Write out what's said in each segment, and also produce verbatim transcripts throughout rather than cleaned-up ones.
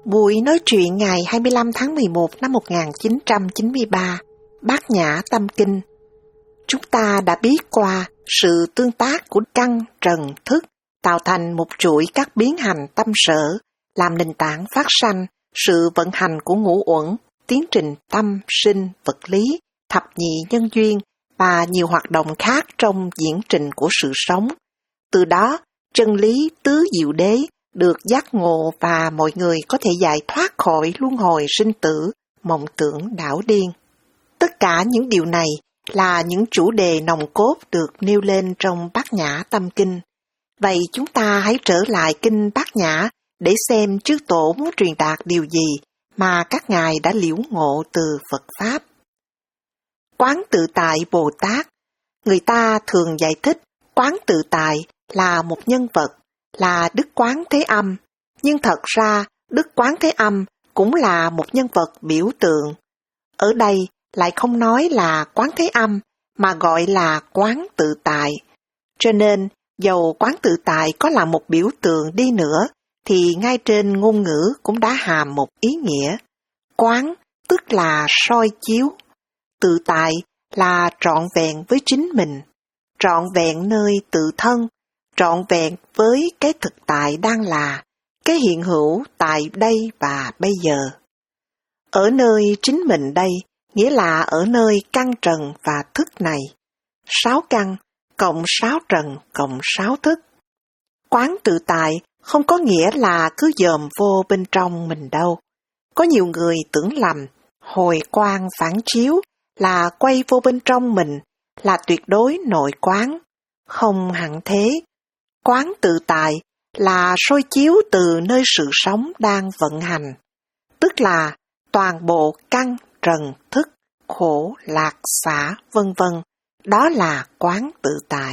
Buổi nói chuyện ngày hai mươi lăm tháng mười một năm một nghìn chín trăm chín mươi ba, Bát Nhã Tâm Kinh. Chúng ta đã biết qua sự tương tác của căn, trần, thức tạo thành một chuỗi các biến hành tâm sở, làm nền tảng phát sanh sự vận hành của ngũ uẩn, tiến trình tâm, sinh, vật lý, thập nhị nhân duyên và nhiều hoạt động khác trong diễn trình của sự sống. Từ đó, chân lý tứ diệu đế được giác ngộ và mọi người có thể giải thoát khỏi luân hồi sinh tử, mộng tưởng đảo điên. Tất cả những điều này là những chủ đề nòng cốt được nêu lên trong Bát Nhã Tâm Kinh. Vậy chúng ta hãy trở lại kinh Bát Nhã để xem chư tổ muốn truyền đạt điều gì mà các ngài đã liễu ngộ từ Phật Pháp. Quán tự tại Bồ Tát, người ta thường giải thích Quán tự tại là một nhân vật, là Đức Quán Thế Âm, nhưng thật ra Đức Quán Thế Âm cũng là một nhân vật biểu tượng. Ở đây lại không nói là Quán Thế Âm, mà gọi là Quán tự tại. Cho nên, dầu Quán tự tại có là một biểu tượng đi nữa, thì ngay trên ngôn ngữ cũng đã hàm một ý nghĩa. Quán tức là soi chiếu, tự tại là trọn vẹn với chính mình, trọn vẹn nơi tự thân, trọn vẹn với cái thực tại đang là, cái hiện hữu tại đây và bây giờ. Ở nơi chính mình đây, nghĩa là ở nơi căn trần và thức này, sáu căn cộng sáu trần cộng sáu thức. Quán tự tại không có nghĩa là cứ dòm vô bên trong mình đâu. Có nhiều người tưởng lầm hồi quang phản chiếu là quay vô bên trong mình, là tuyệt đối nội quán. Không hẳn thế. Quán tự tại là soi chiếu từ nơi sự sống đang vận hành, tức là toàn bộ căn, trần, thức, khổ, lạc, xả, vân vân. Đó là quán tự tại.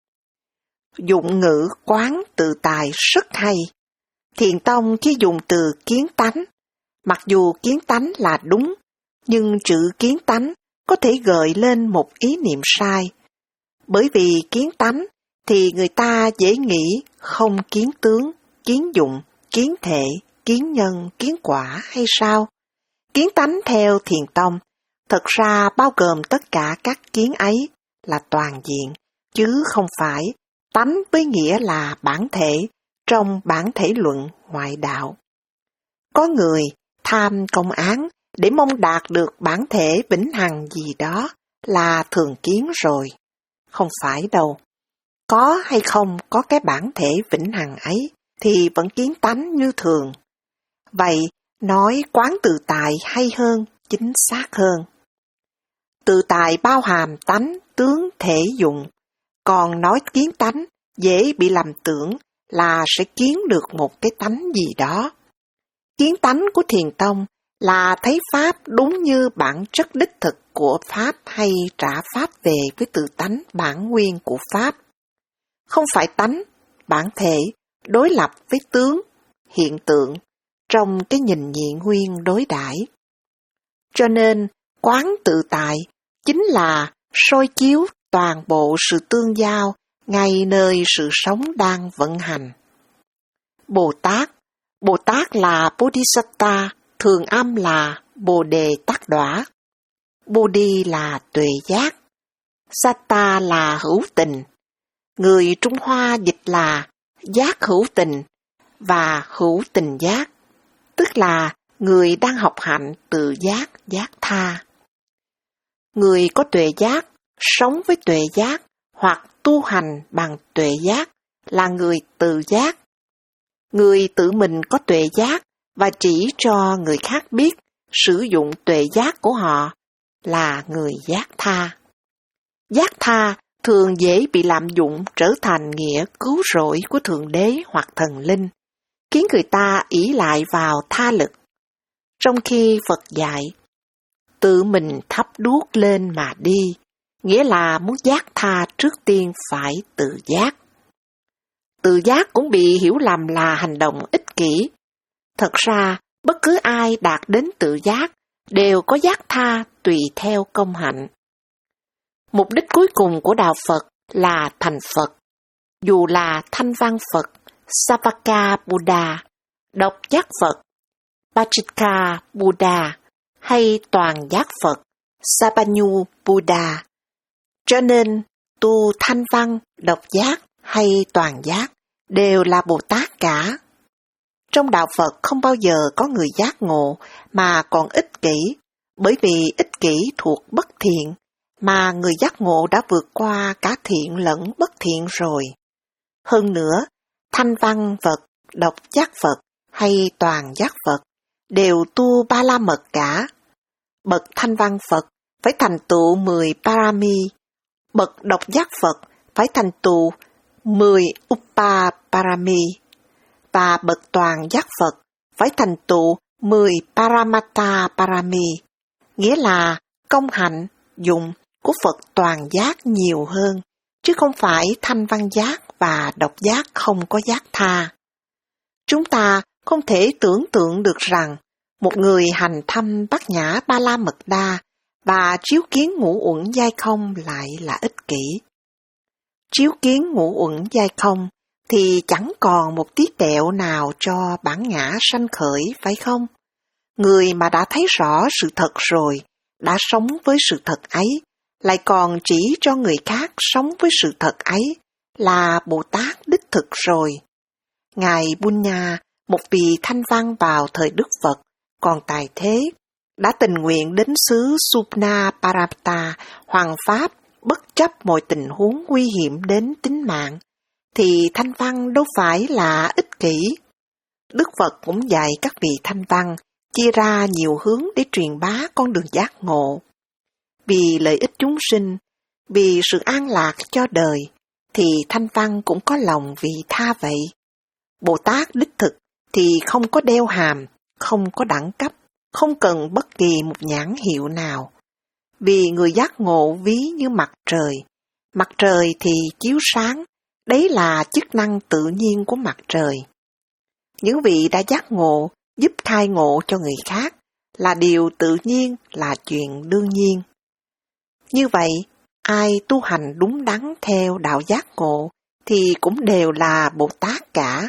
Dụng ngữ quán tự tại rất hay. Thiền tông khi dùng từ kiến tánh, mặc dù kiến tánh là đúng, nhưng chữ kiến tánh có thể gợi lên một ý niệm sai. Bởi vì kiến tánh thì người ta dễ nghĩ không kiến tướng, kiến dụng, kiến thể, kiến nhân, kiến quả hay sao? Kiến tánh theo thiền tông thật ra bao gồm tất cả các kiến ấy, là toàn diện, chứ không phải tánh với nghĩa là bản thể trong bản thể luận ngoại đạo. Có người tham công án để mong đạt được bản thể vĩnh hằng gì đó là thường kiến rồi. Không phải đâu. Có hay không có cái bản thể vĩnh hằng ấy thì vẫn kiến tánh như thường. Vậy nói quán tự tại hay hơn, chính xác hơn. Tự tại bao hàm tánh, tướng, thể dụng. Còn nói kiến tánh dễ bị lầm tưởng là sẽ kiến được một cái tánh gì đó. Kiến tánh của thiền tông là thấy Pháp đúng như bản chất đích thực của Pháp hay trả Pháp về với tự tánh bản nguyên của Pháp. Không phải tánh, bản thể, đối lập với tướng, hiện tượng, trong cái nhìn nhị nguyên đối đãi. Cho nên, quán tự tại chính là soi chiếu toàn bộ sự tương giao ngay nơi sự sống đang vận hành. Bồ Tát, Bồ Tát là Bodhisatta, thường âm là Bồ Đề Tát Đỏa. Bodhi là tuệ giác, Satta là hữu tình. Người Trung Hoa dịch là giác hữu tình và hữu tình giác, tức là người đang học hạnh tự giác, giác tha. Người có tuệ giác, sống với tuệ giác hoặc tu hành bằng tuệ giác là người tự giác. Người tự mình có tuệ giác và chỉ cho người khác biết sử dụng tuệ giác của họ là người giác tha. Giác tha thường dễ bị lạm dụng trở thành nghĩa cứu rỗi của Thượng Đế hoặc thần linh, khiến người ta ỷ lại vào tha lực. Trong khi Phật dạy, tự mình thắp đuốc lên mà đi, nghĩa là muốn giác tha trước tiên phải tự giác. Tự giác cũng bị hiểu lầm là hành động ích kỷ. Thật ra, bất cứ ai đạt đến tự giác đều có giác tha tùy theo công hạnh. Mục đích cuối cùng của đạo Phật là thành Phật. Dù là Thanh Văn Phật, Savaka Buddha, Độc Giác Phật, Pachika Buddha hay toàn giác Phật Sapanyu Buddha. Cho nên tu thanh văn, độc giác hay toàn giác đều là Bồ Tát cả. Trong đạo Phật không bao giờ có người giác ngộ mà còn ích kỷ, bởi vì ích kỷ thuộc bất thiện, mà người giác ngộ đã vượt qua cả thiện lẫn bất thiện rồi. Hơn nữa, thanh văn Phật, độc giác Phật hay toàn giác Phật đều tu ba la mật cả. Bậc thanh văn Phật phải thành tựu mười parami, bậc độc giác Phật phải thành tựu mười upa parami, và bậc toàn giác Phật phải thành tựu mười paramata parami, nghĩa là công hạnh, dụng của Phật toàn giác nhiều hơn, chứ không phải thanh văn giác và độc giác không có giác tha. Chúng ta không thể tưởng tượng được rằng một người hành thâm bát nhã ba la mật đa và chiếu kiến ngũ uẩn giai không lại là ích kỷ. Chiếu kiến ngũ uẩn giai không thì chẳng còn một tí tẹo nào cho bản ngã sanh khởi, phải không? Người mà đã thấy rõ sự thật rồi, đã sống với sự thật ấy, lại còn chỉ cho người khác sống với sự thật ấy, là Bồ Tát đích thực rồi. Ngài Bunya, một vị thanh văn vào thời Đức Phật, còn tại thế, đã tình nguyện đến xứ Supna Parapta, hoàng pháp, bất chấp mọi tình huống nguy hiểm đến tính mạng, thì thanh văn đâu phải là ích kỷ. Đức Phật cũng dạy các vị thanh văn chia ra nhiều hướng để truyền bá con đường giác ngộ. Vì lợi ích chúng sinh, vì sự an lạc cho đời, thì thanh văn cũng có lòng vị tha vậy. Bồ Tát đích thực thì không có đeo hàm, không có đẳng cấp, không cần bất kỳ một nhãn hiệu nào. Vì người giác ngộ ví như mặt trời, mặt trời thì chiếu sáng, đấy là chức năng tự nhiên của mặt trời. Những vị đã giác ngộ giúp khai ngộ cho người khác là điều tự nhiên, là chuyện đương nhiên. Như vậy, ai tu hành đúng đắn theo đạo giác ngộ thì cũng đều là Bồ Tát cả.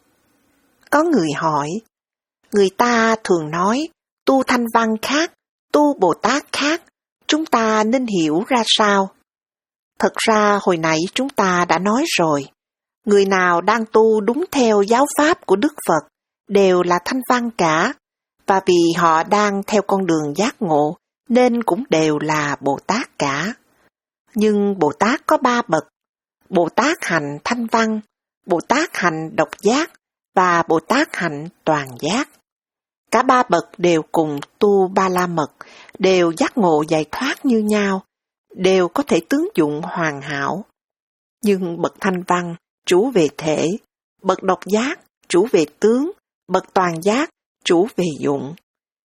Có người hỏi, người ta thường nói tu thanh văn khác, tu Bồ Tát khác, chúng ta nên hiểu ra sao? Thật ra hồi nãy chúng ta đã nói rồi, người nào đang tu đúng theo giáo pháp của Đức Phật đều là thanh văn cả, và vì họ đang theo con đường giác ngộ nên cũng đều là Bồ Tát cả. Nhưng Bồ Tát có ba bậc: Bồ Tát hành thanh văn, Bồ Tát hành độc giác và Bồ Tát hành toàn giác. Cả ba bậc đều cùng tu ba la mật, đều giác ngộ giải thoát như nhau, đều có thể tướng dụng hoàn hảo. Nhưng bậc thanh văn chủ về thể, bậc độc giác chủ về tướng, bậc toàn giác chủ về dụng.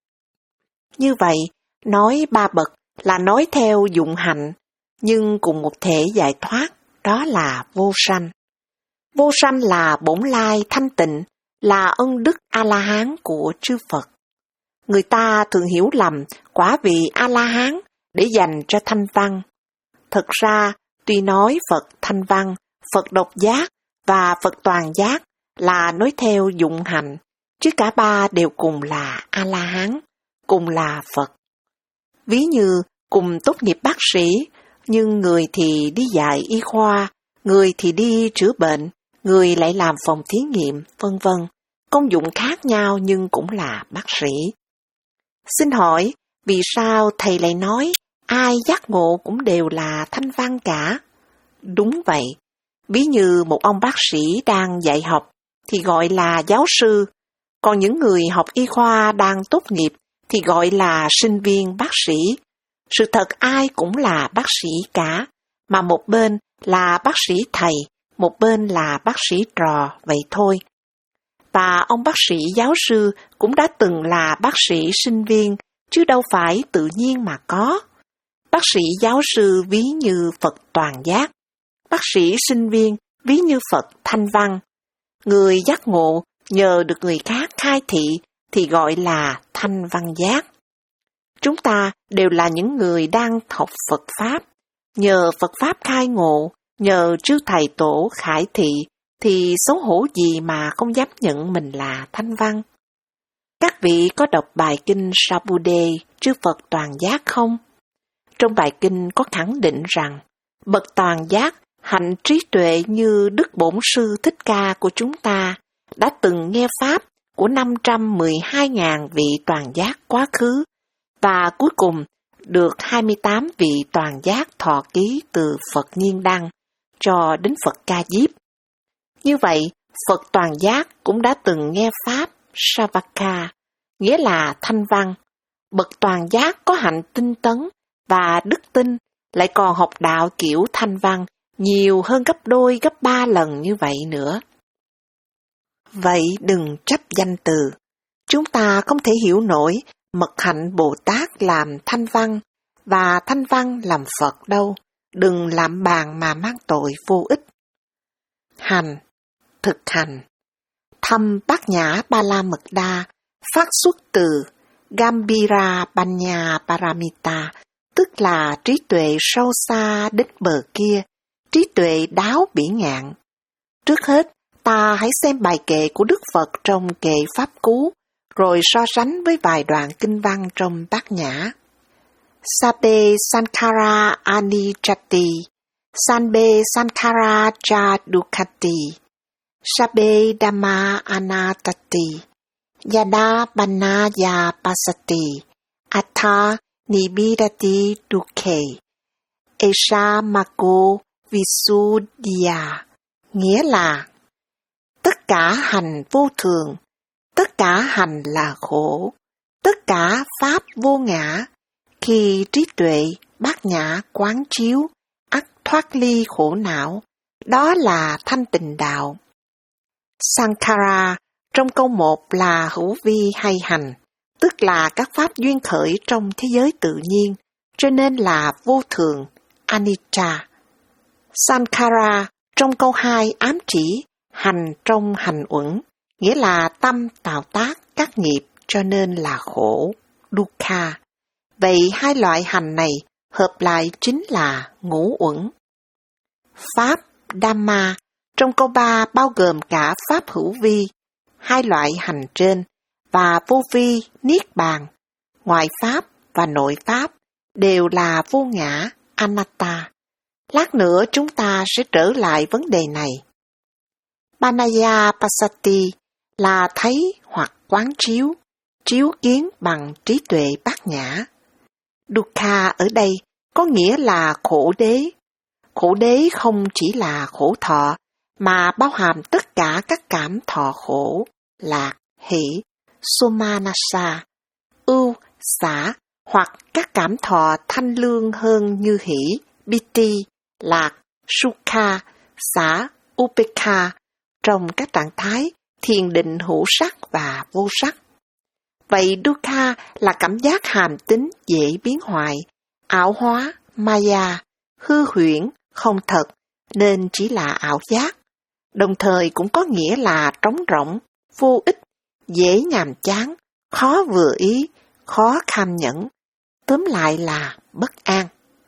Như vậy, nói ba bậc là nói theo dụng hạnh, nhưng cùng một thể giải thoát, đó là vô sanh. Vô sanh là bổn lai thanh tịnh, là ân đức A-la-hán của chư Phật. Người ta thường hiểu lầm quả vị A-la-hán để dành cho thanh văn. Thật ra, tuy nói Phật thanh văn, Phật độc giác và Phật toàn giác là nói theo dụng hạnh, chứ cả ba đều cùng là A-la-hán, cùng là Phật. Ví như cùng tốt nghiệp bác sĩ, nhưng người thì đi dạy y khoa, người thì đi chữa bệnh, người lại làm phòng thí nghiệm, vân vân. Công dụng khác nhau nhưng cũng là bác sĩ. Xin hỏi, vì sao thầy lại nói ai giác ngộ cũng đều là thanh văn cả? Đúng vậy, ví như một ông bác sĩ đang dạy học thì gọi là giáo sư, còn những người học y khoa đang tốt nghiệp thì gọi là sinh viên bác sĩ. Sự thật ai cũng là bác sĩ cả, mà một bên là bác sĩ thầy, một bên là bác sĩ trò, vậy thôi. Và ông bác sĩ giáo sư cũng đã từng là bác sĩ sinh viên, chứ đâu phải tự nhiên mà có. Bác sĩ giáo sư ví như Phật toàn giác, bác sĩ sinh viên ví như Phật thanh văn. Người giác ngộ nhờ được người khác khai thị thì gọi là thanh văn giác. Chúng ta đều là những người đang học Phật Pháp, nhờ Phật Pháp khai ngộ, nhờ chư thầy tổ khải thị, thì xấu hổ gì mà không dám nhận mình là thanh văn. Các vị có đọc bài kinh Sabude chư Phật toàn giác không? Trong bài kinh có khẳng định rằng, bậc toàn giác, hạnh trí tuệ như Đức Bổn Sư Thích Ca của chúng ta đã từng nghe Pháp của năm trăm mười hai nghìn vị toàn giác quá khứ, và cuối cùng được hai mươi tám vị toàn giác thọ ký từ Phật Nhiên Đăng cho đến Phật Ca Diếp. Như vậy, Phật toàn giác cũng đã từng nghe Pháp Savaka, nghĩa là thanh văn. Bậc toàn giác có hạnh tinh tấn và đức tin, lại còn học đạo kiểu thanh văn nhiều hơn gấp đôi gấp ba lần như vậy nữa. Vậy đừng trách danh từ. Chúng ta không thể hiểu nổi mật hạnh Bồ Tát làm thanh văn và thanh văn làm Phật đâu. Đừng làm bàn mà mang tội vô ích. Hành, thực hành. Thâm Bát Nhã Ba La Mật Đa phát xuất từ Gambhira Panya Paramita, tức là trí tuệ sâu xa đến bờ kia, trí tuệ đáo bỉ ngạn. Trước hết, ta hãy xem bài kệ của Đức Phật trong kệ Pháp Cú, rồi so sánh với vài đoạn kinh văn trong Bát Nhã. Sabbe Sankhara Anicchati, Sanbe Sankhara Cha Dukkati, Sabbe Dhamma Anattati, Yada Banaya Pasati, Atha Nibbidati Dukkhe, Esha Mako Visuddhya, nghĩa là tất cả hành vô thường, tất cả hành là khổ, tất cả pháp vô ngã. Khi trí tuệ bát nhã quán chiếu, ắt thoát ly khổ não, đó là thanh tịnh đạo. Sankhara trong câu một là hữu vi hay hành, tức là các pháp duyên khởi trong thế giới tự nhiên, cho nên là vô thường, anicca. Sankhara trong câu hai ám chỉ hành trong hành uẩn, nghĩa là tâm tạo tác các nghiệp cho nên là khổ, dukkha. Vậy hai loại hành này hợp lại chính là ngũ uẩn. Pháp, Dhamma, trong câu ba bao gồm cả pháp hữu vi, hai loại hành trên, và vô vi, niết bàn, ngoại pháp và nội pháp, đều là vô ngã, anatta. Lát nữa chúng ta sẽ trở lại vấn đề này. Panaya Pasati là thấy hoặc quán chiếu, chiếu kiến bằng trí tuệ bát nhã. Dukkha ở đây có nghĩa là khổ đế. Khổ đế không chỉ là khổ thọ, mà bao hàm tất cả các cảm thọ khổ, lạc, hỷ, somanasa, ưu, xả, hoặc các cảm thọ thanh lương hơn như hỷ, piti, lạc, sukha, xả, upekha, trong các trạng thái thiền định hữu sắc và vô sắc. Vậy dukkha là cảm giác hàm tính dễ biến hoại, ảo hóa, maya, hư huyễn, không thật, nên chỉ là ảo giác. Đồng thời cũng có nghĩa là trống rỗng, vô ích, dễ nhàm chán, khó vừa ý, khó kham nhẫn. Tóm lại là bất an.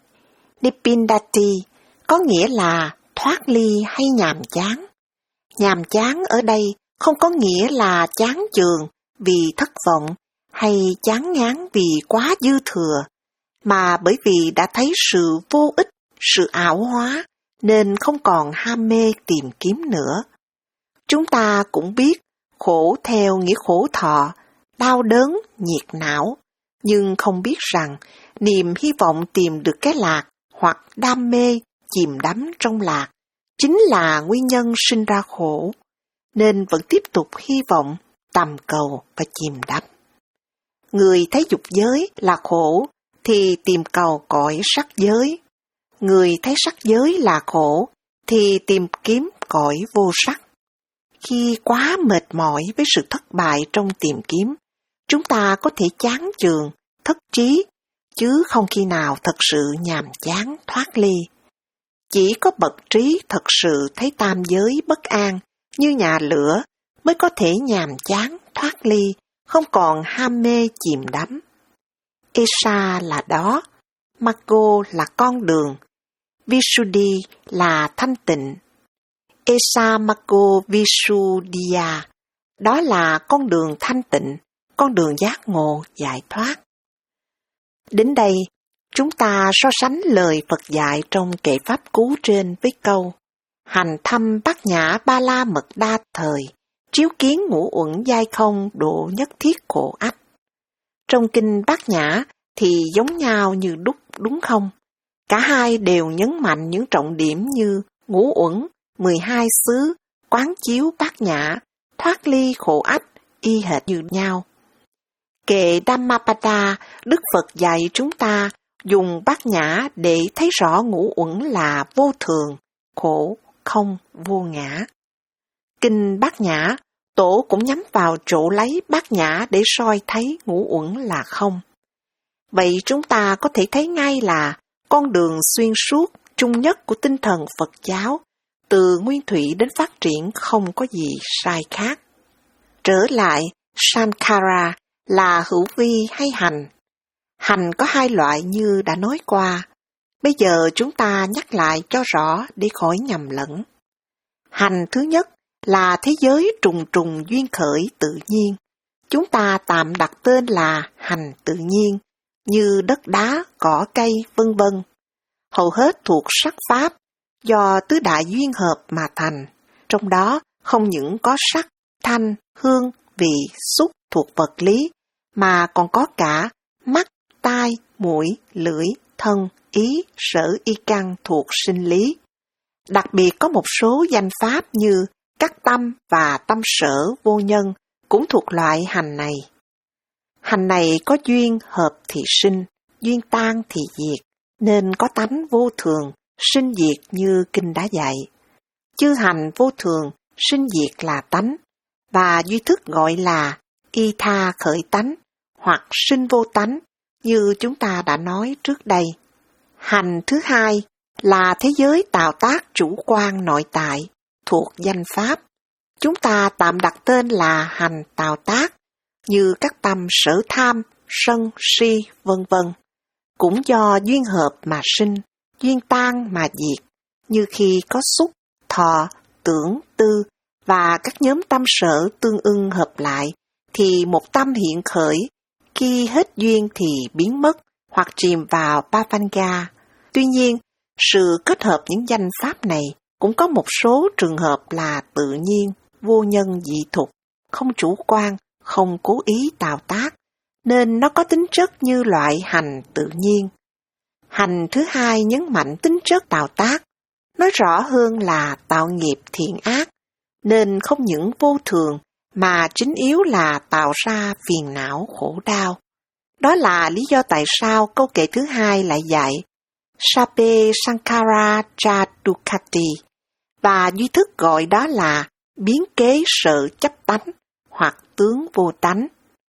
Nibbidati có nghĩa là thoát ly hay nhàm chán. Nhàm chán ở đây không có nghĩa là chán chường vì thất vọng hay chán ngán vì quá dư thừa, mà bởi vì đã thấy sự vô ích, sự ảo hóa, nên không còn ham mê tìm kiếm nữa. Chúng ta cũng biết khổ theo nghĩa khổ thọ, đau đớn, nhiệt não, nhưng không biết rằng niềm hy vọng tìm được cái lạc hoặc đam mê chìm đắm trong lạc chính là nguyên nhân sinh ra khổ, nên vẫn tiếp tục hy vọng, tầm cầu và chìm đắm. Người thấy dục giới là khổ thì tìm cầu cõi sắc giới. Người thấy sắc giới là khổ thì tìm kiếm cõi vô sắc. Khi quá mệt mỏi với sự thất bại trong tìm kiếm, chúng ta có thể chán chường, thất trí, chứ không khi nào thật sự nhàm chán thoát ly. Chỉ có bậc trí thật sự thấy tam giới bất an như nhà lửa mới có thể nhàm chán thoát ly, không còn ham mê chìm đắm. Esha là đó, Maggo là con đường, Visuddhi là thanh tịnh. Esa Maggo Visuddhya, đó là con đường thanh tịnh, con đường giác ngộ giải thoát. Đến đây, chúng ta so sánh lời Phật dạy trong kệ pháp cú trên với câu hành thăm bát nhã ba la mật đa thời, chiếu kiến ngũ uẩn giai không độ nhất thiết khổ ách. Trong kinh Bát Nhã thì giống nhau như đúc, đúng không? Cả hai đều nhấn mạnh những trọng điểm như ngũ uẩn, mười hai xứ, quán chiếu bát nhã, thoát ly khổ ách, y hệt như nhau. Kệ Dhammapada, Đức Phật dạy chúng ta dùng bát nhã để thấy rõ ngũ uẩn là vô thường, khổ, không, vô ngã. Kinh Bát Nhã, Tổ cũng nhắm vào chỗ lấy bát nhã để soi thấy ngũ uẩn là không. Vậy chúng ta có thể thấy ngay là con đường xuyên suốt chung nhất của tinh thần Phật giáo, từ nguyên thủy đến phát triển không có gì sai khác. Trở lại, Sankhara là hữu vi hay hành? Hành có hai loại như đã nói qua. Bây giờ chúng ta nhắc lại cho rõ để khỏi nhầm lẫn. Hành thứ nhất là thế giới trùng trùng duyên khởi tự nhiên. Chúng ta tạm đặt tên là hành tự nhiên, như đất đá, cỏ cây, vân vân. Hầu hết thuộc sắc pháp, do tứ đại duyên hợp mà thành. Trong đó không những có sắc, thanh, hương, vị, xúc thuộc vật lý, mà còn có cả mắt, tai, mũi, lưỡi, thân, ý, sở y căn thuộc sinh lý. Đặc biệt có một số danh pháp như các tâm và tâm sở vô nhân cũng thuộc loại hành này. Hành này có duyên hợp thì sinh, duyên tan thì diệt, nên có tánh vô thường, sinh diệt như kinh đã dạy. Chư hành vô thường, sinh diệt là tánh, và duy thức gọi là y tha khởi tánh, hoặc sinh vô tánh, như chúng ta đã nói trước đây. Hành thứ hai là thế giới tạo tác chủ quan nội tại, thuộc danh pháp. Chúng ta tạm đặt tên là hành tạo tác, như các tâm sở tham, sân, si, vân vân. Cũng do duyên hợp mà sinh, duyên tan mà diệt, như khi có xúc, thọ, tưởng, tư và các nhóm tâm sở tương ưng hợp lại, thì một tâm hiện khởi, khi hết duyên thì biến mất hoặc chìm vào Bhavanga. Tuy nhiên, sự kết hợp những danh pháp này cũng có một số trường hợp là tự nhiên, vô nhân dị thục, không chủ quan, không cố ý tạo tác, nên nó có tính chất như loại hành tự nhiên. Hành thứ hai nhấn mạnh tính chất tạo tác, nói rõ hơn là tạo nghiệp thiện ác, nên không những vô thường mà chính yếu là tạo ra phiền não khổ đau. Đó là lý do tại sao câu kệ thứ hai lại dạy Sape Sankhara Cha Dukkati, và duy thức gọi đó là biến kế sợ chấp tánh hoặc tướng vô tánh.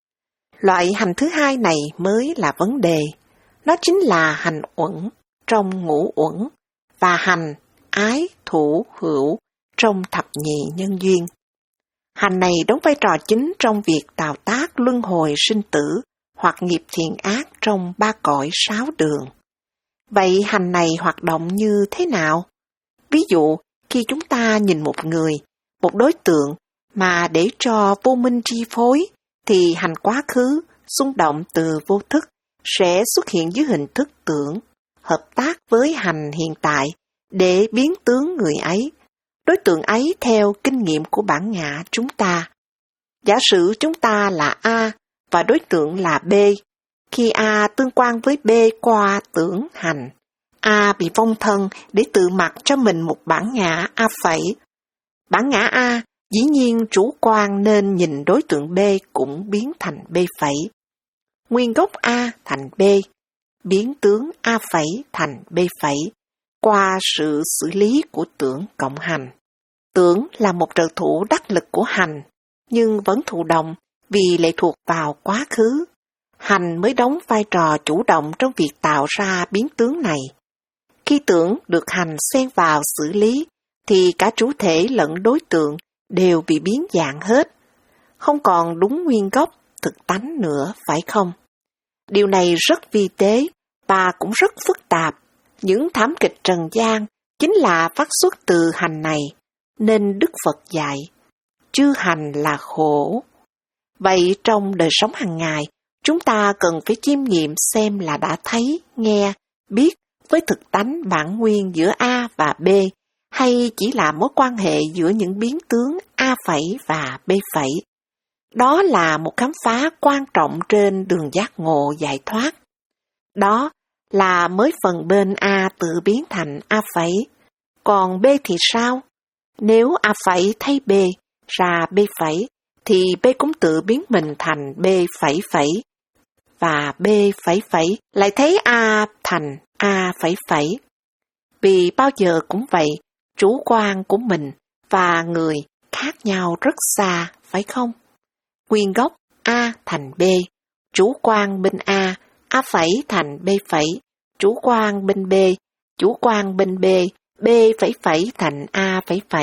Loại hành thứ hai này mới là vấn đề. Nó chính là hành uẩn trong ngũ uẩn và hành ái thủ hữu trong thập nhị nhân duyên. Hành này đóng vai trò chính trong việc tạo tác luân hồi sinh tử hoặc nghiệp thiện ác trong ba cõi sáu đường. Vậy hành này hoạt động như thế nào? Ví dụ, khi chúng ta nhìn một người, một đối tượng mà để cho vô minh chi phối, thì hành quá khứ, xung động từ vô thức, sẽ xuất hiện dưới hình thức tưởng, hợp tác với hành hiện tại để biến tướng người ấy, đối tượng ấy theo kinh nghiệm của bản ngã chúng ta. Giả sử chúng ta là A và đối tượng là B, khi A tương quan với B qua tưởng hành, A bị vong thân để tự mặc cho mình một bản ngã A phẩy. Bản ngã A dĩ nhiên chủ quan nên nhìn đối tượng B cũng biến thành B phẩy. Nguyên gốc A thành B, biến tướng A phẩy thành B phẩy, qua sự xử lý của tưởng cộng hành. Tưởng là một trợ thủ đắc lực của hành, nhưng vẫn thụ động vì lệ thuộc vào quá khứ. Hành mới đóng vai trò chủ động trong việc tạo ra biến tướng này. Khi tưởng được hành xen vào xử lý, thì cả chủ thể lẫn đối tượng đều bị biến dạng hết, không còn đúng nguyên gốc, thực tánh nữa, phải không? Điều này rất vi tế và cũng rất phức tạp. Những thảm kịch trần gian chính là phát xuất từ hành này, nên Đức Phật dạy, chư hành là khổ. Vậy trong đời sống hàng ngày, chúng ta cần phải chiêm nghiệm xem là đã thấy, nghe, biết với thực tánh bản nguyên giữa A và B, hay chỉ là mối quan hệ giữa những biến tướng A phẩy và B phẩy. Đó là một khám phá quan trọng trên đường giác ngộ giải thoát. Đó là mới phần bên A tự biến thành A phẩy. Còn B thì sao? Nếu A phẩy thấy B ra B phẩy, thì B cũng tự biến mình thành B phẩy phẩy. Và B phẩy phẩy lại thấy A thành A phẩy phẩy. Vì bao giờ cũng vậy, chủ quan của mình và người khác nhau rất xa, phải không? Nguyên gốc A thành B, chủ quan bên A, A phẩy thành B phẩy, chủ quan bên B, chủ quan bên B, B phẩy phẩy thành A phẩy phẩy.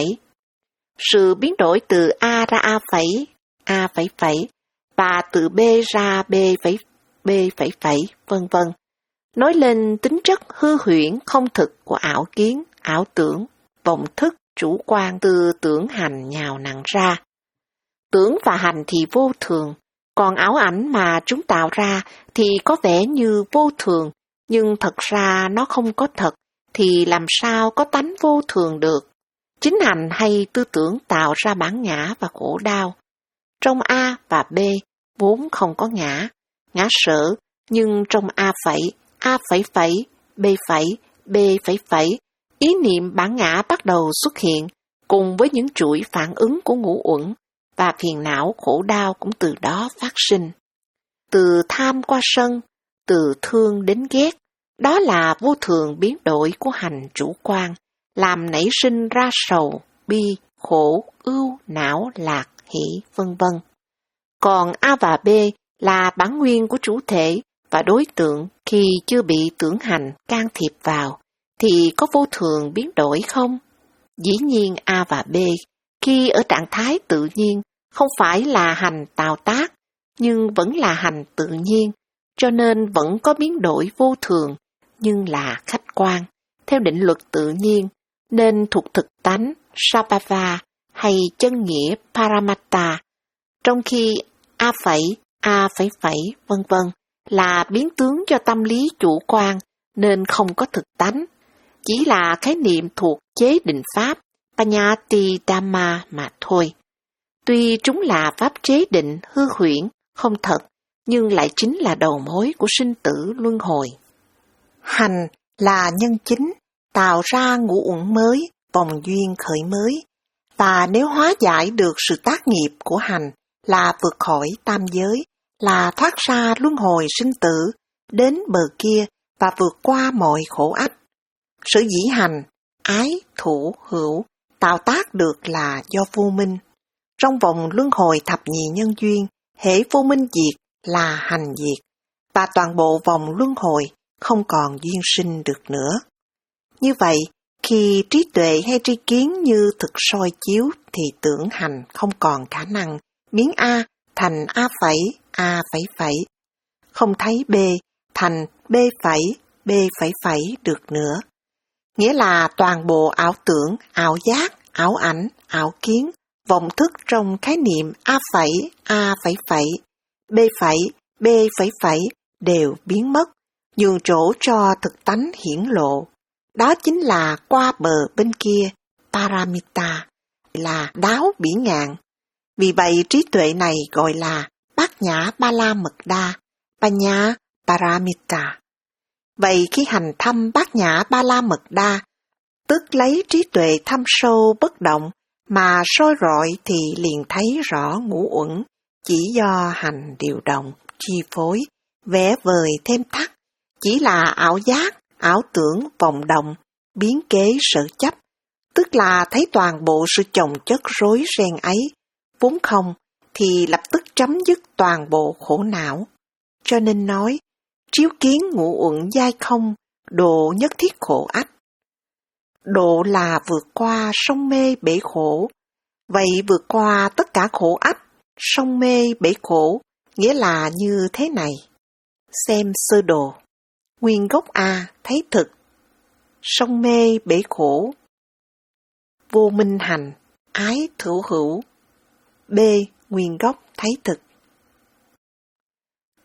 Sự biến đổi từ A ra A phẩy, A phẩy phẩy, và từ B ra B phẩy, B phẩy phẩy, vân vân, nói lên tính chất hư huyễn không thực của ảo kiến, ảo tưởng, vọng thức, chủ quan từ tưởng hành nhào nặng ra. Tưởng và hành thì vô thường, còn ảo ảnh mà chúng tạo ra thì có vẻ như vô thường, nhưng thật ra nó không có thật, thì làm sao có tánh vô thường được. Chính hành hay tư tưởng tạo ra bản ngã và khổ đau. Trong A và B vốn không có ngã, ngã sở, nhưng trong A phẩy, A phẩy phẩy, B phẩy, B phẩy phẩy, ý niệm bản ngã bắt đầu xuất hiện, cùng với những chuỗi phản ứng của ngũ uẩn, và phiền não khổ đau cũng từ đó phát sinh. Từ tham qua sân, từ thương đến ghét, đó là vô thường biến đổi của hành chủ quan, làm nảy sinh ra sầu, bi, khổ, ưu, não, lạc, hỷ, vân vân. Còn A và B là bản nguyên của chủ thể và đối tượng khi chưa bị tưởng hành can thiệp vào, thì có vô thường biến đổi không? Dĩ nhiên A và B khi ở trạng thái tự nhiên không phải là hành tạo tác, nhưng vẫn là hành tự nhiên, cho nên vẫn có biến đổi vô thường, nhưng là khách quan, theo định luật tự nhiên, nên thuộc thực tánh Sabhava hay chân nghĩa Paramatta, trong khi A phẩy, A phẩy phẩy, vân vân là biến tướng cho tâm lý chủ quan nên không có thực tánh, chỉ là khái niệm thuộc chế định pháp Panyati Dhamma mà thôi. Tuy chúng là pháp chế định hư huyễn, không thật, nhưng lại chính là đầu mối của sinh tử luân hồi. Hành là nhân chính, tạo ra ngũ uẩn mới, vòng duyên khởi mới, và nếu hóa giải được sự tác nghiệp của hành là vượt khỏi tam giới, là thoát ra luân hồi sinh tử, đến bờ kia và vượt qua mọi khổ ách. Sở dĩ hành, ái, thủ, hữu, tạo tác được là do vô minh. Trong vòng luân hồi thập nhị nhân duyên, hễ vô minh diệt là hành diệt, và toàn bộ vòng luân hồi không còn duyên sinh được nữa. Như vậy, khi trí tuệ hay tri kiến như thực soi chiếu thì tưởng hành không còn khả năng biến A thành A phẩy, A phẩy phẩy, không thấy B thành B phẩy, B phẩy phẩy được nữa. Nghĩa là toàn bộ ảo tưởng, ảo giác, ảo ảnh, ảo kiến, vọng thức trong khái niệm A phẩy, A phẩy phẩy, B phẩy, B phẩy phẩy đều biến mất, nhường chỗ cho thực tánh hiển lộ. Đó chính là qua bờ bên kia, Paramita, là đáo bỉ ngạn. Vì vậy trí tuệ này gọi là Bát Nhã Ba La Mật Đa, Panya Paramita. Vậy khi hành thăm Bát Nhã Ba La Mật Đa, tức lấy trí tuệ thăm sâu bất động, mà soi rọi thì liền thấy rõ ngũ uẩn, chỉ do hành điều động, chi phối, vẽ vời thêm thắt, chỉ là ảo giác, ảo tưởng, vọng động, biến kế sở chấp, tức là thấy toàn bộ sự chồng chất rối ren ấy, vốn không, thì lập tức chấm dứt toàn bộ khổ não. Cho nên nói, chiếu kiến ngũ uẩn giai không, độ nhất thiết khổ ách. Độ là vượt qua sông mê bể khổ, vậy vượt qua tất cả khổ ách, sông mê bể khổ, nghĩa là như thế này. Xem sơ đồ. Nguyên gốc A thấy thực, sông mê bể khổ, vô minh hành, ái thủ hữu. B. Nguyên gốc thấy thực.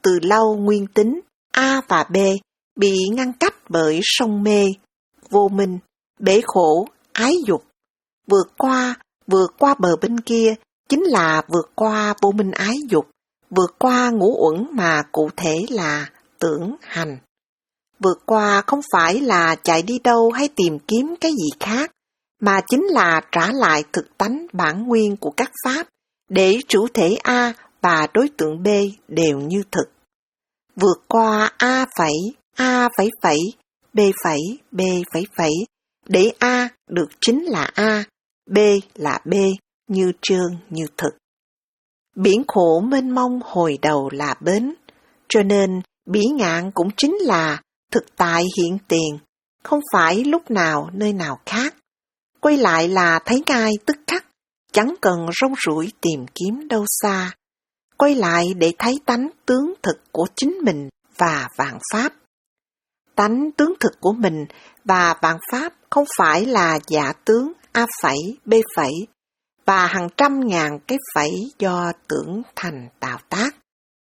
từ lâu nguyên tính A và B bị ngăn cách bởi sông mê, vô minh, bể khổ, ái dục. Vượt qua, vượt qua bờ bên kia chính là vượt qua vô minh ái dục, vượt qua ngũ uẩn mà cụ thể là tưởng hành. Vượt qua không phải là chạy đi đâu hay tìm kiếm cái gì khác, mà chính là trả lại thực tánh bản nguyên của các pháp, để chủ thể A và đối tượng B đều như thực. Vượt qua A phẩy, A phẩy phẩy, B phẩy, B phẩy phẩy, để A được chính là A, B là B, như trơn như thực. Biển khổ mênh mông hồi đầu là bến, cho nên bỉ ngạn cũng chính là thực tại hiện tiền, không phải lúc nào nơi nào khác. Quay lại là thấy ngay tức khắc, chẳng cần rong ruổi tìm kiếm đâu xa. Quay lại để thấy tánh tướng thực của chính mình và vạn pháp. Tánh tướng thực của mình và vạn pháp không phải là giả tướng A phẩy, B phẩy và hàng trăm ngàn cái phẩy do tưởng thành tạo tác.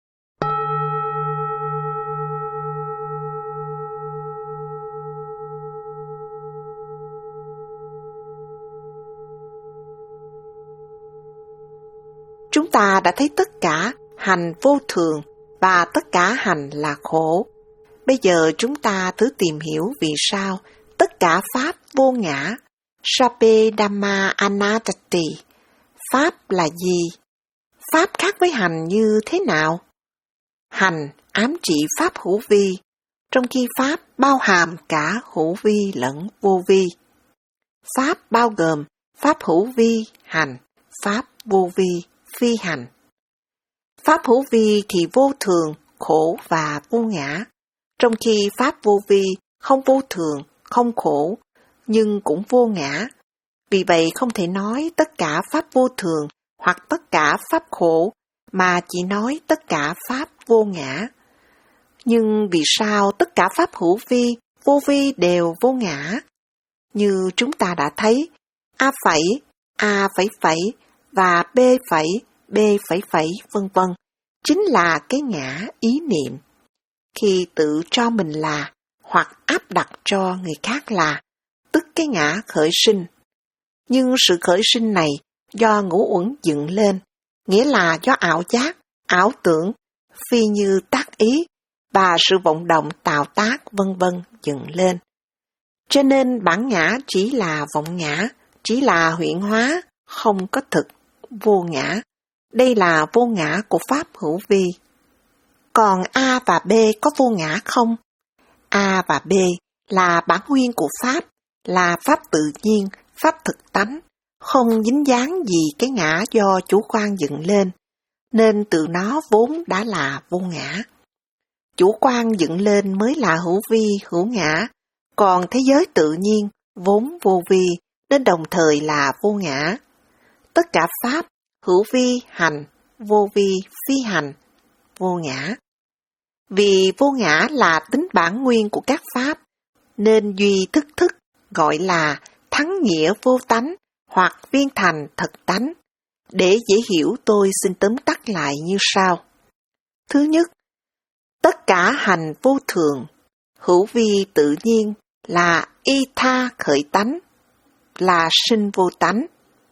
Chúng ta đã thấy tất cả hành vô thường và tất cả hành là khổ. Bây giờ chúng ta thử tìm hiểu vì sao tất cả pháp vô ngã, Sape Dhamma Anattati. Pháp là gì? Pháp khác với hành như thế nào? Hành ám chỉ pháp hữu vi, trong khi pháp bao hàm cả hữu vi lẫn vô vi. Pháp bao gồm pháp hữu vi hành, pháp vô vi phi hành. Pháp hữu vi thì vô thường, khổ và vô ngã, trong khi pháp vô vi không vô thường, không khổ, nhưng cũng vô ngã. Vì vậy không thể nói tất cả pháp vô thường hoặc tất cả pháp khổ, mà chỉ nói tất cả pháp vô ngã. Nhưng vì sao tất cả pháp hữu vi, vô vi đều vô ngã? Như chúng ta đã thấy, A phẩy, A phẩy phẩy và B phẩy, B phẩy phẩy vân vân chính là cái ngã ý niệm. Khi tự cho mình là hoặc áp đặt cho người khác là, tức cái ngã khởi sinh. Nhưng sự khởi sinh này do ngũ uẩn dựng lên, nghĩa là do ảo giác, ảo tưởng, phi như tác ý và sự vọng động tạo tác vân vân dựng lên. Cho nên bản ngã chỉ là vọng ngã, chỉ là huyễn hóa, không có thực, vô ngã. Đây là vô ngã của pháp hữu vi. Còn A và B có vô ngã không? A và B là bản nguyên của pháp, là pháp tự nhiên, pháp thực tánh, không dính dáng gì cái ngã do chủ quan dựng lên, nên từ nó vốn đã là vô ngã. Chủ quan dựng lên mới là hữu vi, hữu ngã, còn thế giới tự nhiên vốn vô vi nên đồng thời là vô ngã. Tất cả pháp, hữu vi hành, vô vi phi hành, vô ngã. Vì vô ngã là tính bản nguyên của các pháp, nên duy thức thức gọi là thắng nghĩa vô tánh hoặc viên thành thật tánh. Để dễ hiểu tôi xin tóm tắt lại như sau. Thứ nhất, tất cả hành vô thường, hữu vi tự nhiên là y tha khởi tánh, là sinh vô tánh.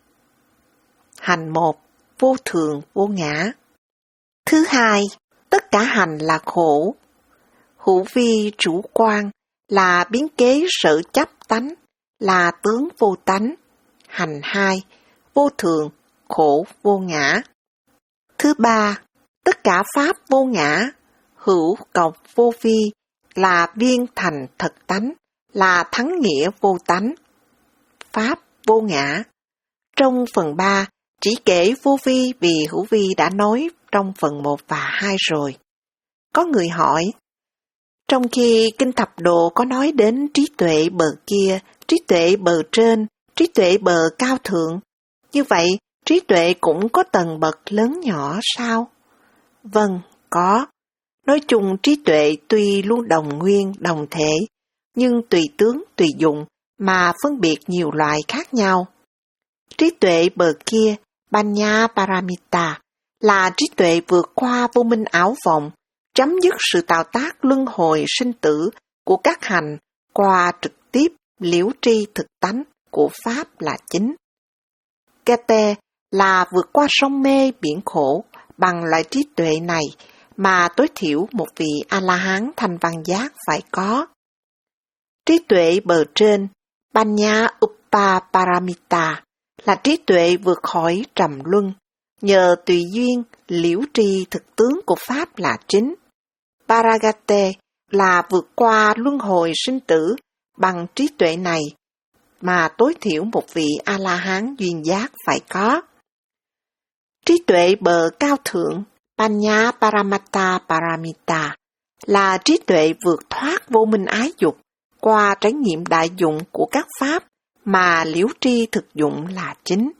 Hành một, vô thường vô ngã. Thứ hai, tất cả hành là khổ, hữu vi chủ quan là biến kế sở chấp tánh, là tướng vô tánh. Hành hai, vô thường, khổ vô ngã. Thứ ba, tất cả pháp vô ngã, hữu cộng vô vi là viên thành thật tánh, là thắng nghĩa vô tánh. Pháp vô ngã. Trong phần ba, chỉ kể vô vi vì hữu vi đã nói trong phần một và hai rồi. Có người hỏi, trong khi Kinh Thập Độ có nói đến trí tuệ bờ kia, trí tuệ bờ trên, trí tuệ bờ cao thượng, như vậy trí tuệ cũng có tầng bậc lớn nhỏ sao? Vâng, có. Nói chung trí tuệ tuy luôn đồng nguyên, đồng thể, nhưng tùy tướng, tùy dụng mà phân biệt nhiều loại khác nhau. Trí tuệ bờ kia, Panya Paramita, là trí tuệ vượt qua vô minh ảo vọng, chấm dứt sự tạo tác luân hồi sinh tử của các hành qua trực tiếp liễu tri thực tánh của Pháp là chính. Kete là vượt qua sông mê biển khổ bằng loại trí tuệ này mà tối thiểu một vị A-la-hán thanh văn giác phải có. Trí tuệ bờ trên, Panya Upaparamita, là trí tuệ vượt khỏi trầm luân, nhờ tùy duyên liễu tri thực tướng của Pháp là chính. Paragate là vượt qua luân hồi sinh tử bằng trí tuệ này mà tối thiểu một vị A-la-hán duyên giác phải có. Trí tuệ bờ cao thượng, Panya Paramata Paramita, là trí tuệ vượt thoát vô minh ái dục qua trải nghiệm đại dụng của các pháp mà liễu tri thực dụng là chính.